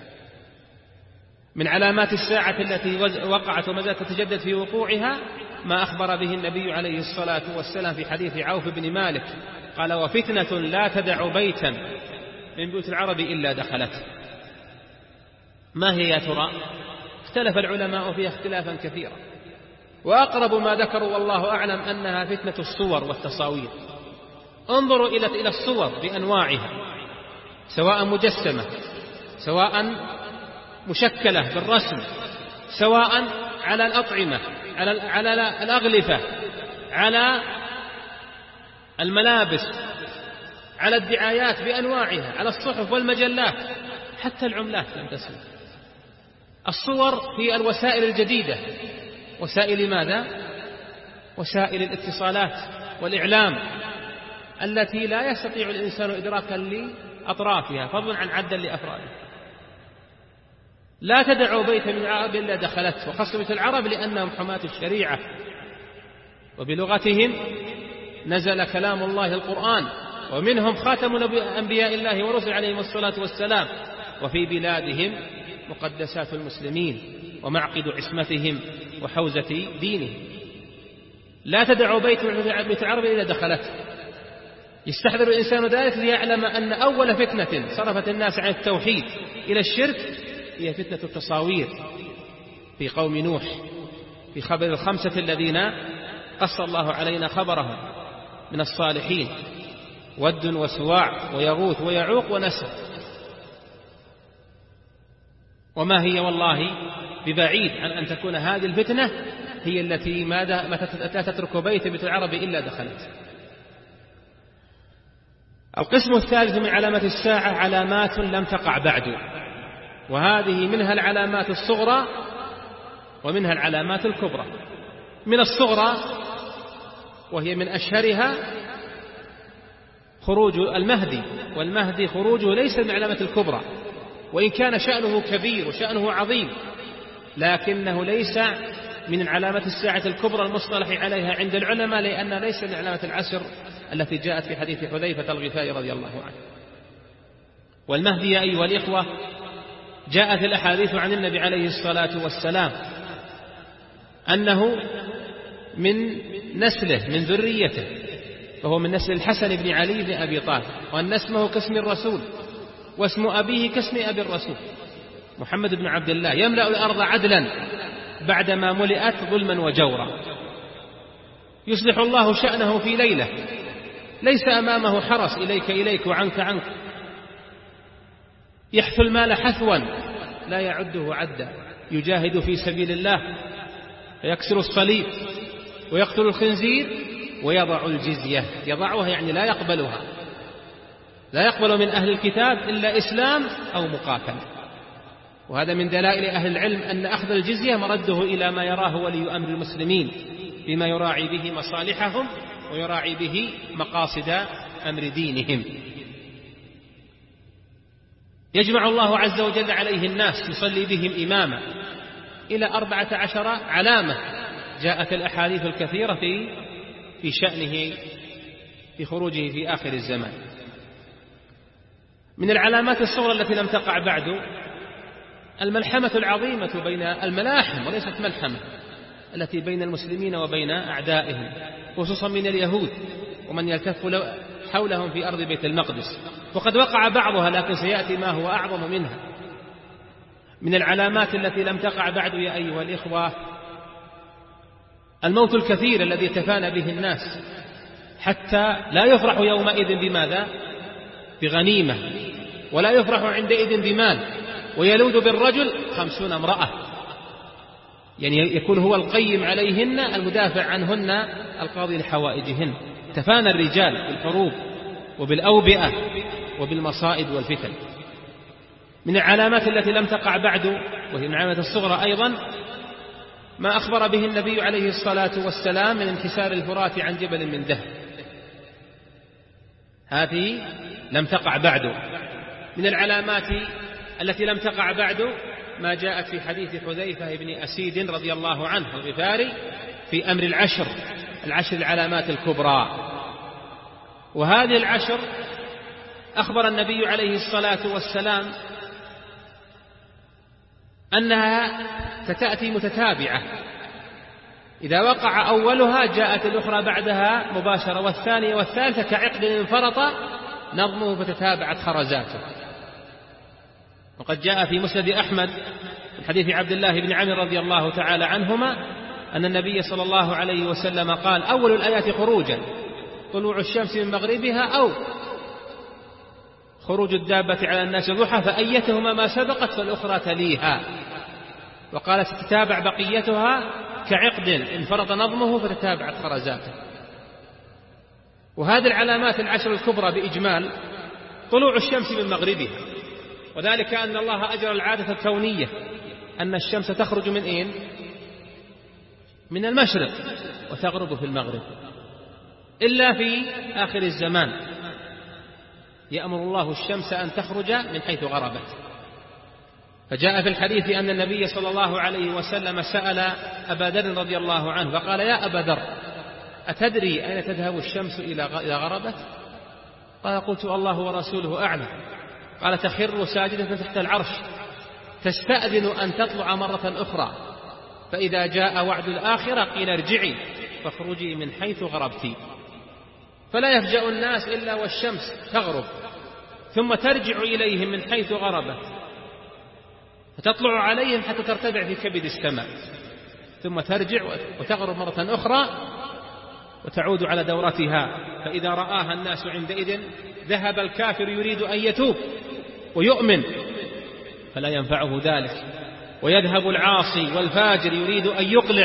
Speaker 1: من علامات الساعة التي وقعت وما زالت تتجدد في وقوعها ما أخبر به النبي عليه الصلاة والسلام في حديث عوف بن مالك قال: وفتنة لا تدع بيتا من بيوت العرب إلا دخلته. ما هي يا ترى؟ اختلف العلماء فيها اختلافا كثيرا، وأقرب ما ذكروا والله أعلم أنها فتنة الصور والتصاوير. انظروا إلى الصور بأنواعها، سواء مجسمة، سواء مشكلة بالرسم، سواء على الأطعمة، على الأغلفة، على الملابس، على الدعايات بأنواعها، على الصحف والمجلات، حتى العملات لم تسلم. الصور هي الوسائل الجديدة. وسائل ماذا؟ وسائل الاتصالات والإعلام التي لا يستطيع الإنسان إدراكا لأطرافها فضلا عن عدا لأفرادها. لا تدعوا بيتا من العرب إلا دخلته، وخاصة العرب لأنهم حماة الشريعة، وبلغتهم نزل كلام الله القرآن، ومنهم خاتم أنبياء الله ورسل عليهم الصلاة والسلام، وفي بلادهم مقدسات المسلمين ومعقد عصمتهم وحوزة دينه. لا تدعوا بيت عرب إلا دخلته. يستحضر الإنسان ذلك ليعلم أن أول فتنة صرفت الناس عن التوحيد إلى الشرك هي فتنة التصاوير في قوم نوح، في خبر الخمسة الذين قص الله علينا خبرهم من الصالحين: ود وسواع ويغوث ويعوق ونسر. وما هي والله ببعيد عن أن تكون هذه الفتنة هي التي لا تترك بيت العرب إلا دخلت. القسم الثالث من علامات الساعة علامات لم تقع بعد، وهذه منها العلامات الصغرى ومنها العلامات الكبرى. من الصغرى وهي من أشهرها خروج المهدي، والمهدي خروجه ليس من العلامات الكبرى، وإن كان شأنه كبير وشأنه عظيم، لكنه ليس من علامات الساعة الكبرى المصطلح عليها عند العلماء، لأنها ليس من علامات العشر التي جاءت في حديث حذيفة الغفاري رضي الله عنه. والمهدي يا أيها الإخوة جاءت الأحاديث عن النبي عليه الصلاة والسلام أنه من نسله من ذريته، فهو من نسل الحسن بن علي بن أبي طالب، وأن اسمه كاسم الرسول واسم أبيه كاسم أبي الرسول محمد بن عبد الله، يملأ الأرض عدلا بعدما ملئت ظلما وجورا. يصلح الله شأنه في ليلة، ليس أمامه حرس إليك وعنك عنك. يحثو المال حثوا لا يعده عدا، يجاهد في سبيل الله فيكسر الصليب ويقتل الخنزير ويضع الجزية. يضعها يعني لا يقبلها، لا يقبل من أهل الكتاب إلا إسلام أو مقاتل. وهذا من دلائل أهل العلم أن أخذ الجزية مرده إلى ما يراه ولي أمر المسلمين بما يراعي به مصالحهم ويراعي به مقاصد أمر دينهم. يجمع الله عز وجل عليه الناس يصلي بهم إماما إلى 14 علامة جاءت الأحاديث الكثيرة في شأنه في خروجه في آخر الزمان. من العلامات الصغرى التي لم تقع بعد الملحمة العظيمة بين الملاحم، وليست ملحمة، التي بين المسلمين وبين أعدائهم، خصوصا من اليهود ومن يلتف حولهم في أرض بيت المقدس. وقد وقع بعضها لكن سيأتي ما هو أعظم منها. من العلامات التي لم تقع بعد يا أيها الإخوة الموت الكثير الذي تفانى به الناس، حتى لا يفرح يومئذ بماذا؟ بغنيمة، ولا يفرح عندئذ بمال، ويلوذ بالرجل 50 امرأة، يعني يكون هو القيم عليهن المدافع عنهن القاضي لحوائجهن. تفانى الرجال بالحروب وبالأوبئة وبالمصائب والفتن. من العلامات التي لم تقع بعد وهي من العلامات الصغرى أيضا ما أخبر به النبي عليه الصلاة والسلام من انكسار الفرات عن جبل من ذهب، هذه لم تقع بعد. من العلامات التي لم تقع بعد ما جاءت في حديث حذيفة بن أسيد رضي الله عنه الغفاري في أمر العشر العلامات الكبرى. وهذه العشر أخبر النبي عليه الصلاة والسلام أنها ستأتي متتابعة، إذا وقع أولها جاءت الأخرى بعدها مباشرة، والثانية والثالثة كعقد انفرط نظمه فتتابعت خرزاته. وقد جاء في مسند أحمد من حديث عبد الله بن عمرو رضي الله تعالى عنهما أن النبي صلى الله عليه وسلم قال: أول الآيات خروجا طلوع الشمس من مغربها أو خروج الدابة على الناس ضحى، فأيتهما ما سبقت فالأخرى تليها. وقال: ستتابع بقيتها كعقد انفرط نظمه فتتابعت خرزاته. وهذه العلامات العشر الكبرى بإجمال طلوع الشمس من مغربها، وذلك أن الله أجرى العادة الكونية أن الشمس تخرج من أين؟ من المشرق وتغرب في المغرب، إلا في آخر الزمان يأمر الله الشمس أن تخرج من حيث غربت. فجاء في الحديث أن النبي صلى الله عليه وسلم سأل أبا ذر رضي الله عنه فقال: يا أبا ذر أتدري أين تذهب الشمس إذا غربت؟ قال: قلت: الله ورسوله أعلم. قال: تخر ساجدة تحت العرش تستأذن أن تطلع مرة أخرى فإذا جاء وعد الآخرة قيل ارجعي فاخرجي من حيث غربت. فلا يفجأ الناس إلا والشمس تغرب ثم ترجع إليهم من حيث غربت فتطلع عليهم حتى ترتفع في كبد السماء، ثم ترجع وتغرب مرة أخرى وتعود على دورتها. فإذا رآها الناس عندئذ ذهب الكافر يريد أن يتوب ويؤمن فلا ينفعه ذلك، ويذهب العاصي والفاجر يريد أن يقلع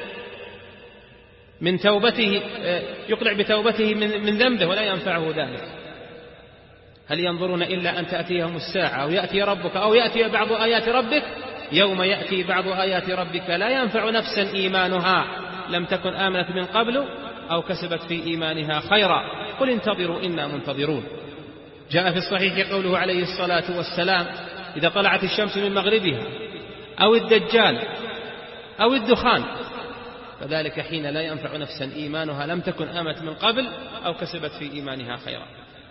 Speaker 1: من توبته، يقلع بتوبته من ذنبه ولا ينفعه ذلك. هل ينظرون إلا أن تأتيهم الساعة أو يأتي ربك أو يأتي بعض آيات ربك؟ يوم يأتي بعض آيات ربك لا ينفع نفسا إيمانها لم تكن آمنت من قبل أو كسبت في إيمانها خيرا قل انتظروا إنا منتظرون. جاء في الصحيح قوله عليه الصلاة والسلام: إذا طلعت الشمس من مغربها أو الدجال أو الدخان فذلك حين لا ينفع نفسا إيمانها لم تكن آمنت من قبل أو كسبت في إيمانها خيرا.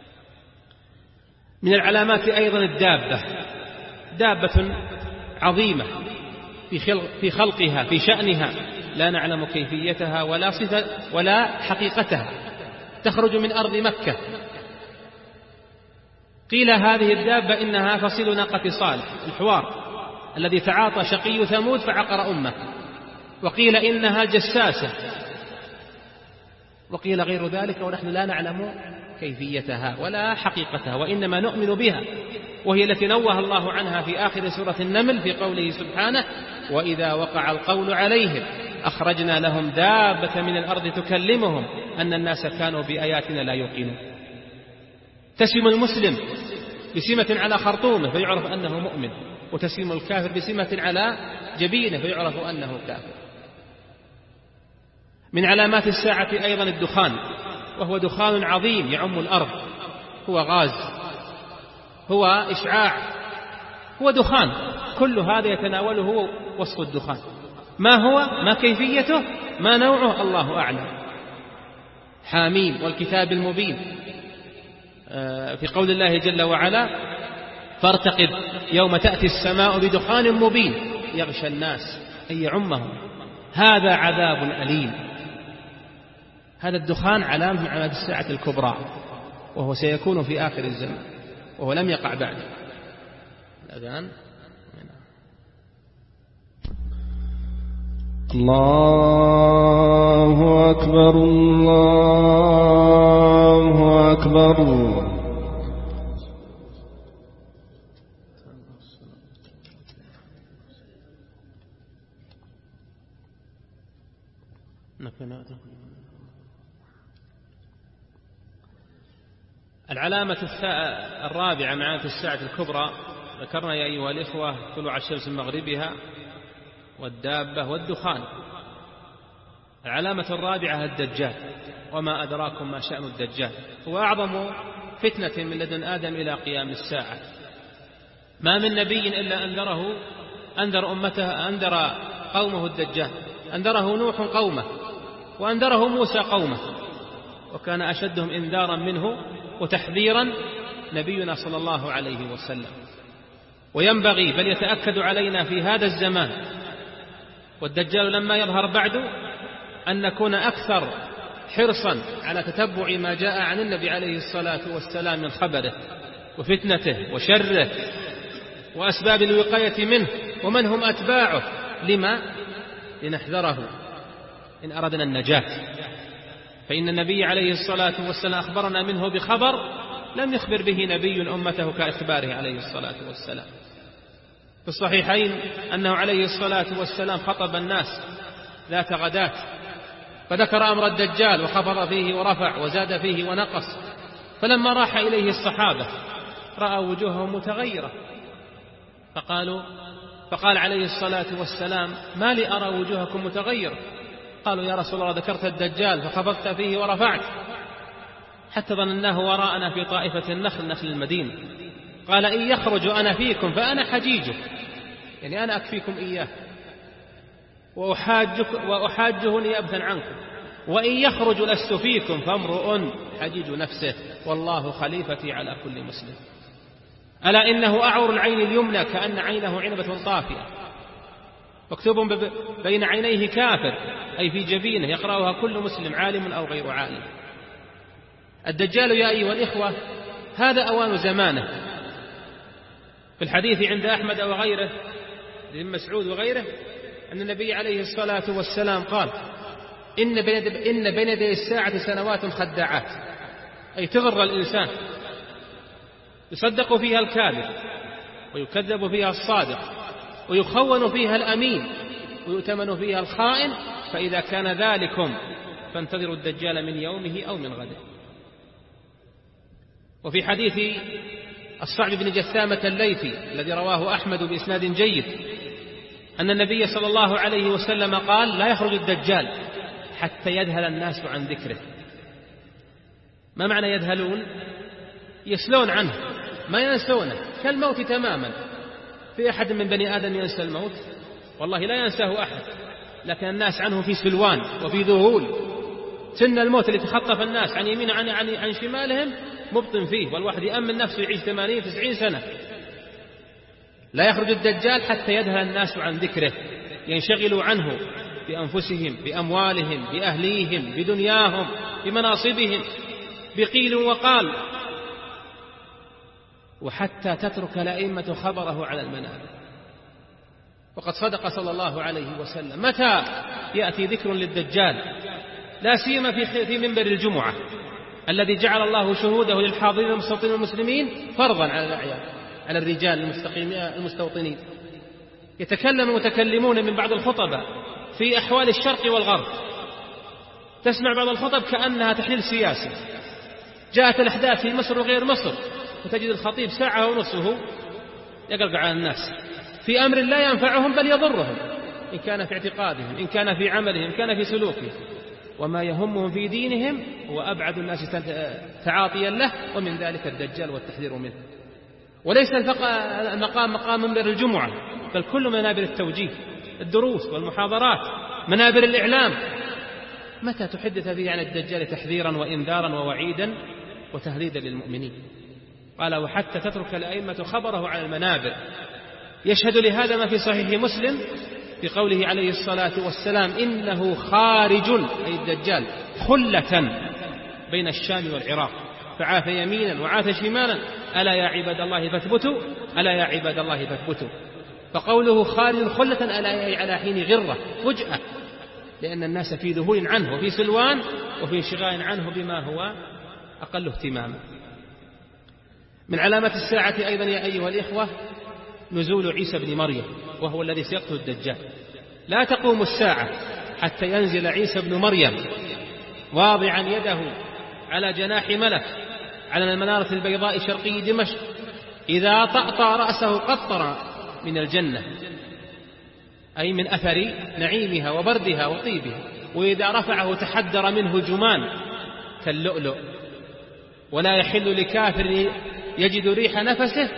Speaker 1: من العلامات أيضا الدابة، دابة عظيمة في خلقها في شأنها لا نعلم كيفيتها ولا صفة ولا حقيقتها، تخرج من أرض مكة. قيل هذه الدابة إنها فصيل ناقة صالح الحوار الذي تعاطى شقي ثمود فعقر أمه، وقيل إنها جساسة، وقيل غير ذلك، ونحن لا نعلم كيفيتها ولا حقيقتها وإنما نؤمن بها، وهي التي نوه الله عنها في آخر سورة النمل في قوله سبحانه: وإذا وقع القول عليهم أخرجنا لهم دابة من الأرض تكلمهم أن الناس كانوا بآياتنا لا يوقنون. تسم المسلم بسمة على خرطومه فيعرف أنه مؤمن، وتسم الكافر بسمة على جبينه فيعرف أنه كافر. من علامات الساعة أيضا الدخان، وهو دخان عظيم يعم الأرض، هو غاز، هو إشعاع، هو دخان، كل هذا يتناوله وصف الدخان. ما هو؟ ما كيفيته؟ ما نوعه؟ الله أعلم. حاميم والكتاب المبين، في قول الله جل وعلا: فارتقب يوم تأتي السماء بدخان مبين يغشى الناس أي يعمهم هذا عذاب أليم. هذا الدخان علامة من علامات الساعة الكبرى، وهو سيكون في آخر الزمان، وهو لم يقع بعد. الأذان.
Speaker 2: الله أكبر الله أكبر.
Speaker 1: العلامة الرابعة من علامات الساعة الكبرى ذكرنا يا أيها الإخوة طلوع الشمس من مغربها والدابة والدخان. العلامة الرابعة الدجال، وما أدراكم ما شأن الدجال، هو أعظم فتنة من لدن آدم إلى قيام الساعة. ما من نبي إلا أنذر أمته، أنذر قومه الدجال، أنذره نوح قومه وأنذره موسى قومه، وكان أشدهم إنذارا منه وتحذيرا نبينا صلى الله عليه وسلم. وينبغي بل يتأكد علينا في هذا الزمان والدجال لما يظهر بعد أن نكون أكثر حرصا على تتبع ما جاء عن النبي عليه الصلاة والسلام من خبره وفتنته وشره وأسباب الوقاية منه ومن هم أتباعه. لما؟ لنحذره إن أردنا النجاة، فإن النبي عليه الصلاة والسلام أخبرنا منه بخبر لم يخبر به نبي أمته كإخباره عليه الصلاة والسلام. في الصحيحين أنه عليه الصلاة والسلام خطب الناس ذات غداة فذكر أمر الدجال وخفض فيه ورفع وزاد فيه ونقص، فلما راح إليه الصحابة رأوا وجوههم متغيرة فقال عليه الصلاة والسلام: ما لي أرى وجوهكم متغيرة؟ قالوا: يا رسول الله ذكرت الدجال فخفضت فيه ورفعت حتى ظنناه وراءنا في طائفة النخل، نخل المدينة. قال: إن يخرج أنا فيكم فأنا حجيجه، يعني أنا أكفيكم إياه وأحاجه نيابة عنكم، وإن يخرج لست فيكم فامرؤ حجيج نفسه والله خليفتي على كل مسلم. ألا إنه أعور العين اليمنى كأن عينه عنبة طافية، مكتوب بين عينيه كافر، أي في جبينه، يقرأها كل مسلم عالم أو غير عالم. الدجال يا أيها الإخوة هذا أوان زمانه. في الحديث عند أحمد وغيره لابن مسعود وغيره أن النبي عليه الصلاة والسلام قال: إن بين يدي الساعة سنوات خداعات، أي تغر الإنسان، يصدق فيها الكاذب ويكذب فيها الصادق ويخون فيها الأمين ويؤتمن فيها الخائن، فإذا كان ذلكم فانتظروا الدجال من يومه أو من غده. وفي حديث الصعب بن جثامة الليثي الذي رواه أحمد بإسناد جيد أن النبي صلى الله عليه وسلم قال: لا يخرج الدجال حتى يذهل الناس عن ذكره. ما معنى يذهلون؟ يسلون عنه، ما ينسونه، كالموت تماما. في أحد من بني آدم ينسى الموت؟ والله لا ينساه أحد، لكن الناس عنه في سلوان وفي ذهول. سن الموت اللي تخطف الناس عن يمين عن شمالهم مبطن فيه، والواحد يأمن نفسه يعيش 80-90 سنة. لا يخرج الدجال حتى يذهل الناس عن ذكره، ينشغلوا عنه بأنفسهم، بأموالهم، بأهليهم، بدنياهم، بمناصبهم، بقيل وقال، وحتى تترك الأئمة خبره على المنابر. وقد صدق صلى الله عليه وسلم. متى يأتي ذكر للدجال؟ لا سيما في منبر الجمعة الذي جعل الله شهوده للحاضرين المستوطنين المسلمين فرضا على الأعيان، على الرجال المستوطنين. يتكلم متكلمون من بعض الخطبة في أحوال الشرق والغرب، تسمع بعض الخطب كأنها تحليل سياسي. جاءت الأحداث في مصر وغير مصر، وتجد الخطيب ساعة ونصفه يقرقع على الناس في أمر لا ينفعهم بل يضرهم، إن كان في اعتقادهم، إن كان في عملهم، إن كان في سلوكهم. وما يهمهم في دينهم هو أبعد الناس تعاطيا له، ومن ذلك الدجال والتحذير منه. وليس المقام مقام منبر الجمعة، بل كل منابر التوجيه، الدروس والمحاضرات، منابر الإعلام. متى تحدث فيه عن الدجال تحذيرا وإنذارا ووعيدا وتهديدا للمؤمنين؟ قال: وحتى تترك الأئمة خبره على المنابر. يشهد لهذا ما في صحيح مسلم في قوله عليه الصلاة والسلام: إنه خارج، أي الدجال، خلة بين الشام والعراق، فعاث يمينا وعاث شمالا، ألا يا عباد الله فاثبتوا، ألا يا عباد الله فاثبتوا. فقوله خارج خلة ألا على حين غرة، فجأة، لأن الناس في ذهول عنه وفي سلوان وفي انشغال عنه بما هو أقل اهتماما. من علامات الساعة أيضا يا أيها الإخوة نزول عيسى بن مريم، وهو الذي سيقتل الدجال. لا تقوم الساعة حتى ينزل عيسى بن مريم واضعا يده على جناح ملك على المنارة البيضاء شرقي دمشق، إذا طأطأ رأسه قطر من الجنة، أي من أثر نعيمها وبردها وطيبها، وإذا رفعه تحدر منه جمان كاللؤلؤ. ولا يحل لكافر يجد ريح نفسه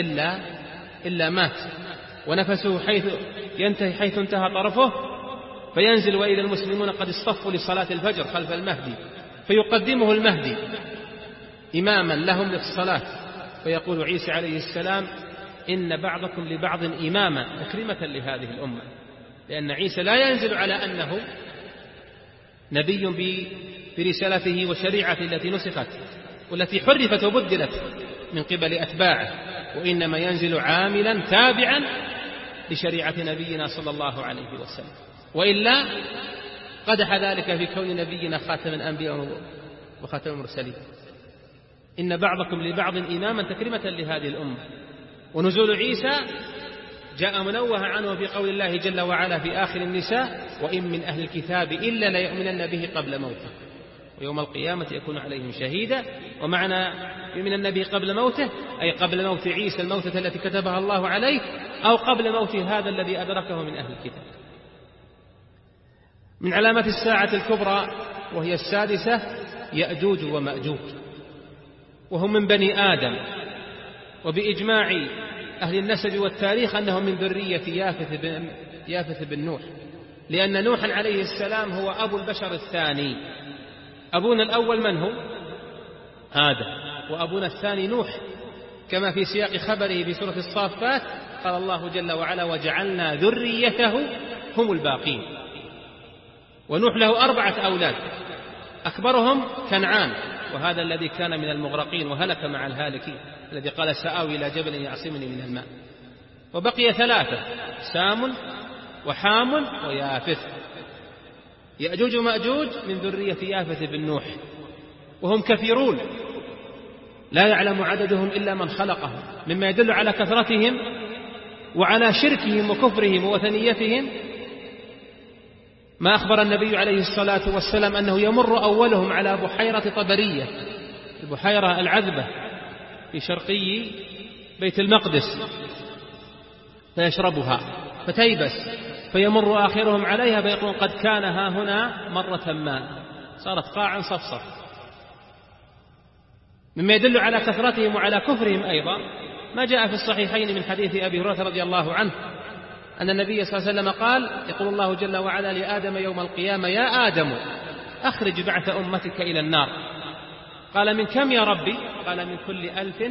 Speaker 1: إلا مات، ونفسه حيث انتهى طرفه، فينزل وإذا المسلمون قد اصطفوا لصلاة الفجر خلف المهدي، فيقدمه المهدي إماما لهم للصلاة، فيقول عيسى عليه السلام: إن بعضكم لبعض إماما، تكريمة لهذه الأمة، لأن عيسى لا ينزل على أنه نبي برسالته وشريعته التي نسخت والتي حرفت وبدلت من قبل أتباعه، وإنما ينزل عاملا تابعا لشريعة نبينا صلى الله عليه وسلم، وإلا قدح ذلك في كون نبينا خاتم الأنبياء وخاتم المرسلين. إن بعضكم لبعض إماما، تكريمة لهذه الأمة. ونزول عيسى جاء منوه عنه في قول الله جل وعلا في آخر النساء: وإن من أهل الكتاب إلا ليؤمنن به قبل موته ويوم القيامة يكون عليهم شهيدا. ومعنى يؤمن النبي قبل موته أي قبل موت عيسى الموتة التي كتبها الله عليه، أو قبل موت هذا الذي أدركه من أهل الكتاب. من علامات الساعة الكبرى وهي السادسة يأجوج ومأجوج، وهم من بني آدم، وبإجماع أهل النسب والتاريخ أنهم من ذرية يافث بن نوح، لأن نوحا عليه السلام هو أبو البشر الثاني. أبونا الأول من هو؟ آدم، وأبونا الثاني نوح، كما في سياق خبره في سورة الصافات: قال الله جل وعلا وجعلنا ذريته هم الباقين. ونوح له 4 أولاد، أكبرهم كنعان، وهذا الذي كان من المغرقين وهلك مع الهالكين، الذي قال سآوي إلى جبل يعصمني من الماء. وبقي 3 سام وحام ويافث. يأجوج ومأجوج من ذرية يافث بن نوح، وهم كثيرون لا يعلم عددهم إلا من خلقهم، مما يدل على كثرتهم وعلى شركهم وكفرهم ووثنيتهم ما أخبر النبي عليه الصلاة والسلام أنه يمر أولهم على بحيرة طبرية، البحيرة العذبة في شرقي بيت المقدس، فيشربها فتيبس، فيمر آخرهم عليها فيقول قد كان ها هنا مرة ما، صارت قاعا صفصف. مما يدل على كثرتهم وعلى كفرهم أيضا ما جاء في الصحيحين من حديث أبي هريرة رضي الله عنه أن النبي صلى الله عليه وسلم قال يقول الله جل وعلا لآدم يوم القيامة يا آدم أخرج بعث أمتك إلى النار. قال من كم يا ربي؟ قال من كل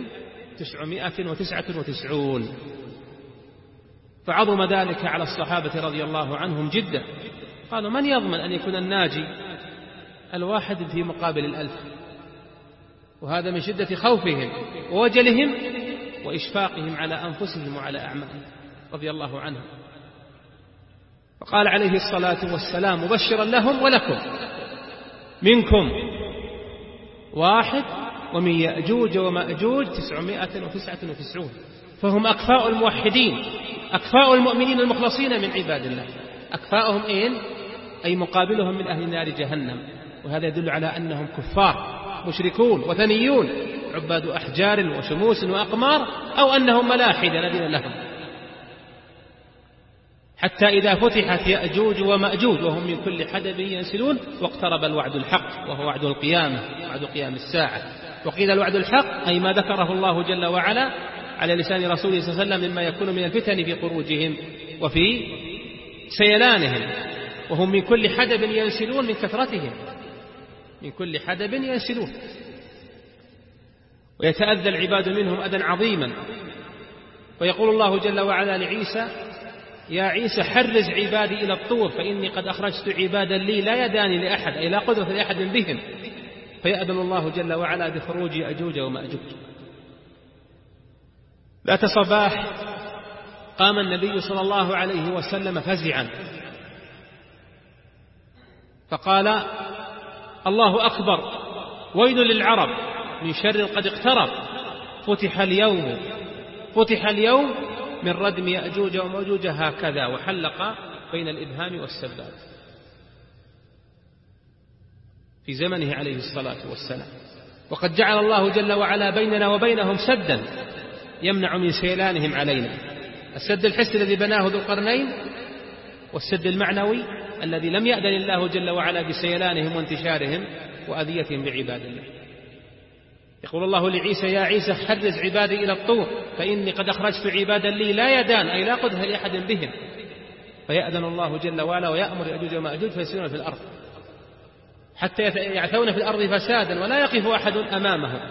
Speaker 1: 1999. فعظم ذلك على الصحابة رضي الله عنهم جدا. قالوا من يضمن أن يكون الناجي الواحد في مقابل 1000؟ وهذا من شدة خوفهم ووجلهم وإشفاقهم على أنفسهم وعلى أعمالهم رضي الله عنهم. فقال عليه الصلاة والسلام مبشرا لهم ولكم منكم 1 ومن يأجوج ومأجوج 999. فهم أكفاء الموحدين، أكفاء المؤمنين المخلصين من عباد الله. أكفاءهم أي مقابلهم من أهل نار جهنم. وهذا يدل على أنهم كفار مشركون وثنيون عباد أحجار وشموس وأقمار، أو أنهم ملاحدة لا دين لهم. حتى إذا فتحت يأجوج ومأجوج وهم من كل حدب ينسلون واقترب الوعد الحق وهو وعد القيامة، وعد قيام الساعة. وقيل الوعد الحق أي ما ذكره الله جل وعلا على لسان رسوله صلى الله عليه وسلم مما يكون من الفتن في خروجهم وفي سيلانهم، وهم من كل حدب ينسلون من كثرتهم، من كل حدب ينسلون، ويتأذى العباد منهم أذى عظيما. ويقول الله جل وعلا لعيسى يا عيسى حرز عبادي إلى الطور فإني قد أخرجت عبادا لي لا يداني لأحد، أي لا قدرة لأحد بهم. فيأذن الله جل وعلا بخروج يأجوج ومأجوج. ذات صباح قام النبي صلى الله عليه وسلم فزعا فقال الله أكبر، ويل للعرب من شر قد اقترب، فتح اليوم من ردم يأجوج ومأجوج هكذا، وحلق بين الإبهام والسباب في زمنه عليه الصلاة والسلام. وقد جعل الله جل وعلا بيننا وبينهم سدا يمنع من سيلانهم علينا، السد الحسي الذي بناه ذو القرنين، والسد المعنوي الذي لم يأذن الله جل وعلا بسيلانهم وانتشارهم وأذيتهم بعباد الله. يقول الله لعيسى يا عيسى حرز عبادي إلى الطور فإني قد أخرجت عبادا لي لا يدان، أي لا قدر لأحد بهم. فيأذن الله جل وعلا ويأمر يأجوج ومأجوج فيسيرون في الأرض حتى يعثون في الأرض فسادا ولا يقف أحد أمامهم،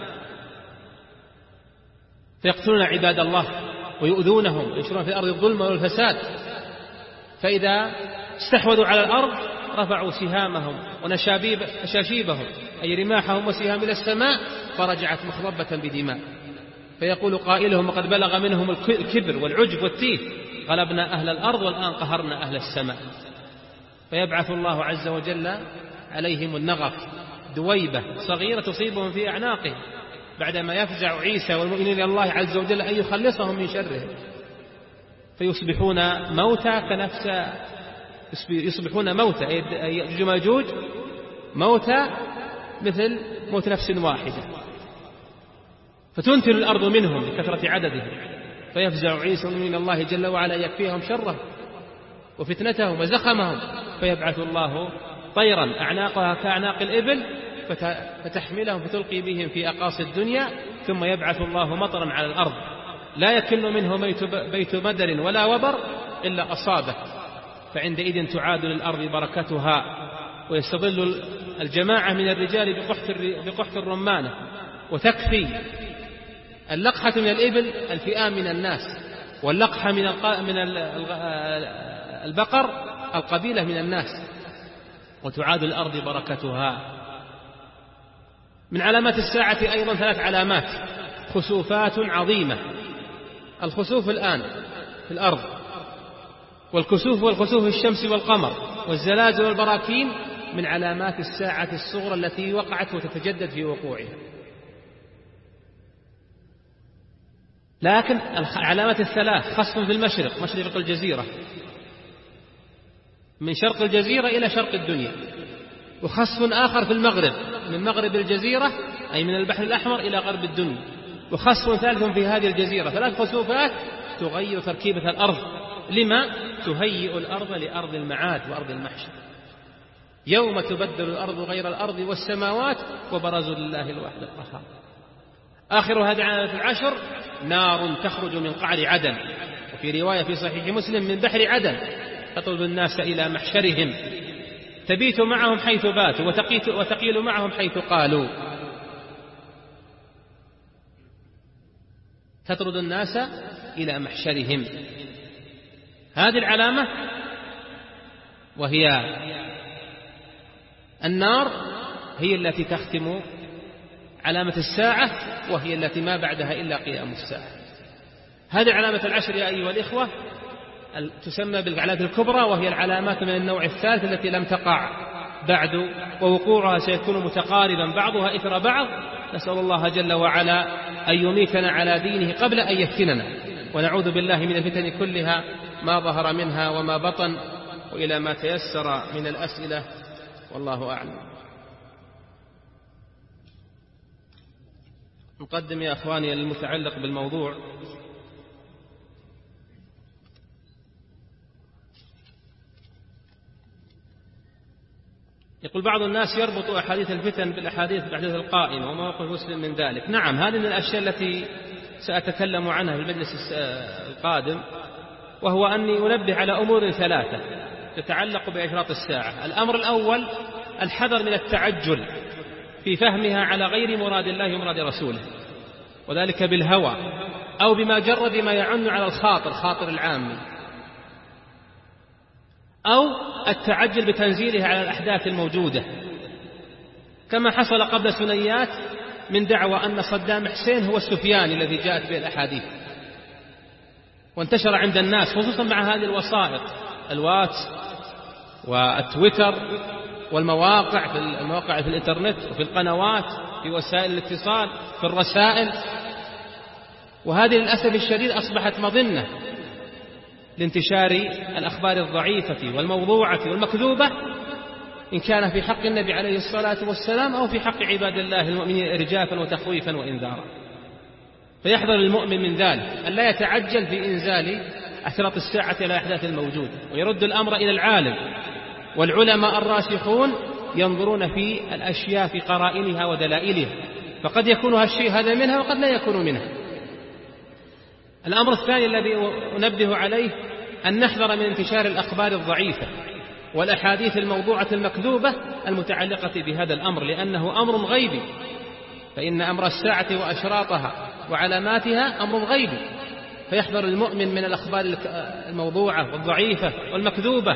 Speaker 1: فيقتلون عباد الله ويؤذونهم وينشرون في الأرض الظلم والفساد. فإذا استحوذوا على الأرض رفعوا سهامهم ونشاشيبهم أي رماحهم وسهام إلى السماء فرجعت مخضبة بدماء. فيقول قائلهم وقد بلغ منهم الكبر والعجب والتيه غلبنا أهل الأرض والآن قهرنا أهل السماء. فيبعث الله عز وجل عليهم النغف، دويبة صغيرة تصيبهم في أعناقهم بعدما يفزع عيسى والمؤمنين إلى الله عز وجل أن يخلصهم من شره، فيصبحون موتى يصبحون موتى يأجوج ومأجوج موتى مثل موت نفس واحدة، فتنتن الأرض منهم لكثرة عددهم. فيفزع عيسى من الله جل وعلا يكفيهم شره وفتنتهم وزخمهم، فيبعث الله طيرا أعناقها كأعناق الإبل فتحملهم فتلقي بهم في أقاصي الدنيا، ثم يبعث الله مطرا على الأرض لا يكن منه بيت مدر ولا وبر إلا أصابه، فعندئذ تعاد للأرض بركتها ويستظل الجماعة من الرجال بقحط الرمانة، وتكفي اللقحة من الإبل الفئام من الناس، واللقحة من البقر القبيلة من الناس، وتعاد الأرض بركتها. من علامات الساعة أيضا 3 علامات: خسوفات عظيمة، الخسوف الآن في الأرض، والخسوف الشمس والقمر، والزلازل والبراكين من علامات الساعة الصغرى التي وقعت وتتجدد في وقوعها. لكن العلامات الثلاث: خسف في المشرق، مشرق الجزيرة، من شرق الجزيرة إلى شرق الدنيا، وخسف آخر في المغرب، من مغرب الجزيرة أي من البحر الأحمر إلى غرب الدنيا، وخسف ثالث في هذه الجزيرة. 3 خسوفات تغير تركيبة الأرض. لما؟ تهيئ الأرض لأرض المعاد وأرض المحشر. يوم تبدل الأرض غير الأرض والسماوات وبرزوا لله الواحد القهار. آخر هذه العلامات 10: نار تخرج من قعر عدن، وفي رواية في صحيح مسلم من بحر عدن، تطلب الناس إلى محشرهم، تبيت معهم حيث باتوا وتقيل معهم حيث قالوا، تطرد الناس إلى محشرهم. هذه العلامة وهي النار هي التي تختم علامة الساعة، وهي التي ما بعدها إلا قيام الساعة. هذه علامة 10 يا أيها الإخوة تسمى بالعلامات الكبرى، وهي العلامات من النوع الثالث التي لم تقع بعد، ووقوعها سيكون متقاربا بعضها إثر بعض. نسأل الله جل وعلا أن يميتنا على دينه قبل أن يفتننا، ونعوذ بالله من الفتن كلها ما ظهر منها وما بطن، وإلى ما تيسر من الأسئلة، والله أعلم. نقدم يا أخواني المتعلق بالموضوع. يقول بعض الناس يربط أحاديث الفتن بالأحاديث القائمة وموقف مسلم من ذلك. نعم، هذه من الأشياء التي سأتكلم عنها في المجلس القادم، وهو أني أنبه على أمور 3 تتعلق بأشراط الساعة. الأمر الأول: الحذر من التعجل في فهمها على غير مراد الله ومراد رسوله، وذلك بالهوى أو بمجرد ما يعن على الخاطر العام، أو التعجل بتنزيلها على الأحداث الموجودة، كما حصل قبل سنيات من دعوى أن صدام حسين هو السفياني الذي جاءت به الأحاديث، وانتشر عند الناس خصوصا مع هذه الوسائط، الواتس والتويتر والمواقع في الإنترنت وفي القنوات، في وسائل الاتصال، في الرسائل. وهذه للأسف الشديد أصبحت مظنة لانتشار الأخبار الضعيفة والموضوعة والمكذوبة، إن كان في حق النبي عليه الصلاة والسلام أو في حق عباد الله المؤمنين إرجافا وتخويفا وإنذارا. فيحذر المؤمن من ذلك، أن لا يتعجل في إنزال أشراط الساعة إلى الأحداث الموجودة، ويرد الأمر إلى العالم والعلماء الراسخون ينظرون في الأشياء في قرائنها ودلائلها، فقد يكون الشيء هذا منها وقد لا يكون منها. الأمر الثاني الذي أنبه عليه: أن نحذر من انتشار الأخبار الضعيفة والأحاديث الموضوعة المكذوبة المتعلقة بهذا الأمر، لأنه أمر غيبي، فإن أمر الساعة وأشراطها وعلاماتها أمر غيبي، فيحذر المؤمن من الأخبار الموضوعة والضعيفة والمكذوبة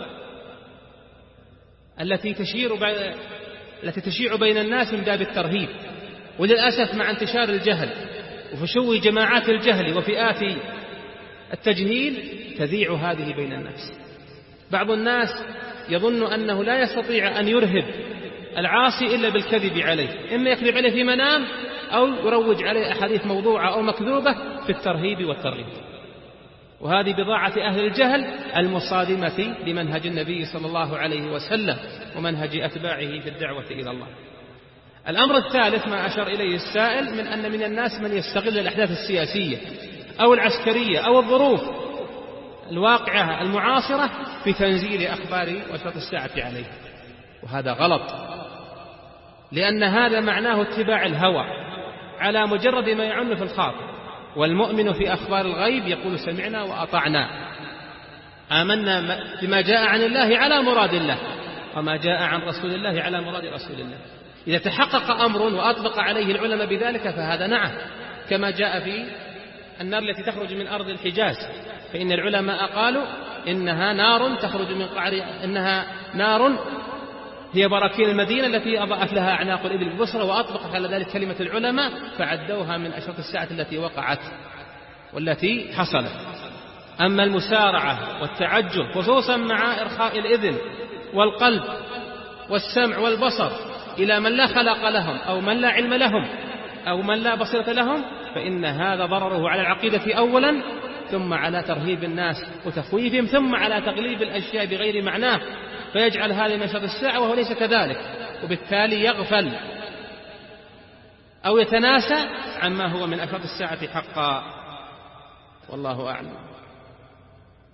Speaker 1: التي تشيع بين الناس من باب الترهيب. وللأسف مع انتشار الجهل وفشو جماعات الجهل وفئات التجهيل تذيع هذه بين الناس. بعض الناس يظن أنه لا يستطيع أن يرهب العاصي إلا بالكذب عليه، إما يكذب عليه في منام أو يروج عليه أحاديث موضوعة أو مكذوبة في الترهيب والترغيب. وهذه بضاعة أهل الجهل المصادمة لمنهج النبي صلى الله عليه وسلم ومنهج أتباعه في الدعوة إلى الله. الأمر الثالث ما أشار إليه السائل، من أن من الناس من يستغل الأحداث السياسية أو العسكرية أو الظروف الواقعة المعاصرة في تنزيل أخبار وأشراط الساعة عليه، وهذا غلط، لأن هذا معناه اتباع الهوى على مجرد ما يعن في الخاطر. والمؤمن في أخبار الغيب يقول: سمعنا وأطعنا، آمنا بما جاء عن الله على مراد الله، وما جاء عن رسول الله على مراد رسول الله. إذا تحقق أمر وأطبق عليه العلماء بذلك فهذا نعم، كما جاء في النار التي تخرج من أرض الحجاز، فإن العلماء قالوا إنها نار تخرج من قعر، إنها نار هي براكين المدينة التي أضاءت لها أعناق الإبل بالبصرة، وأطلقت على ذلك كلمة العلماء فعدوها من أشراط الساعة التي وقعت والتي حصلت. أما المسارعة والتعجل خصوصا مع إرخاء الإذن والقلب والسمع والبصر إلى من لا خلق لهم أو من لا علم لهم أو من لا بصيرة لهم، فإن هذا ضرره على العقيدة أولا، ثم على ترهيب الناس وتخويفهم، ثم على تغليب الأشياء بغير معناه، فيجعل هذه من أشراط الساعة وهو ليس كذلك، وبالتالي يغفل أو يتناسى عما هو من أشراط الساعة حقا، والله أعلم.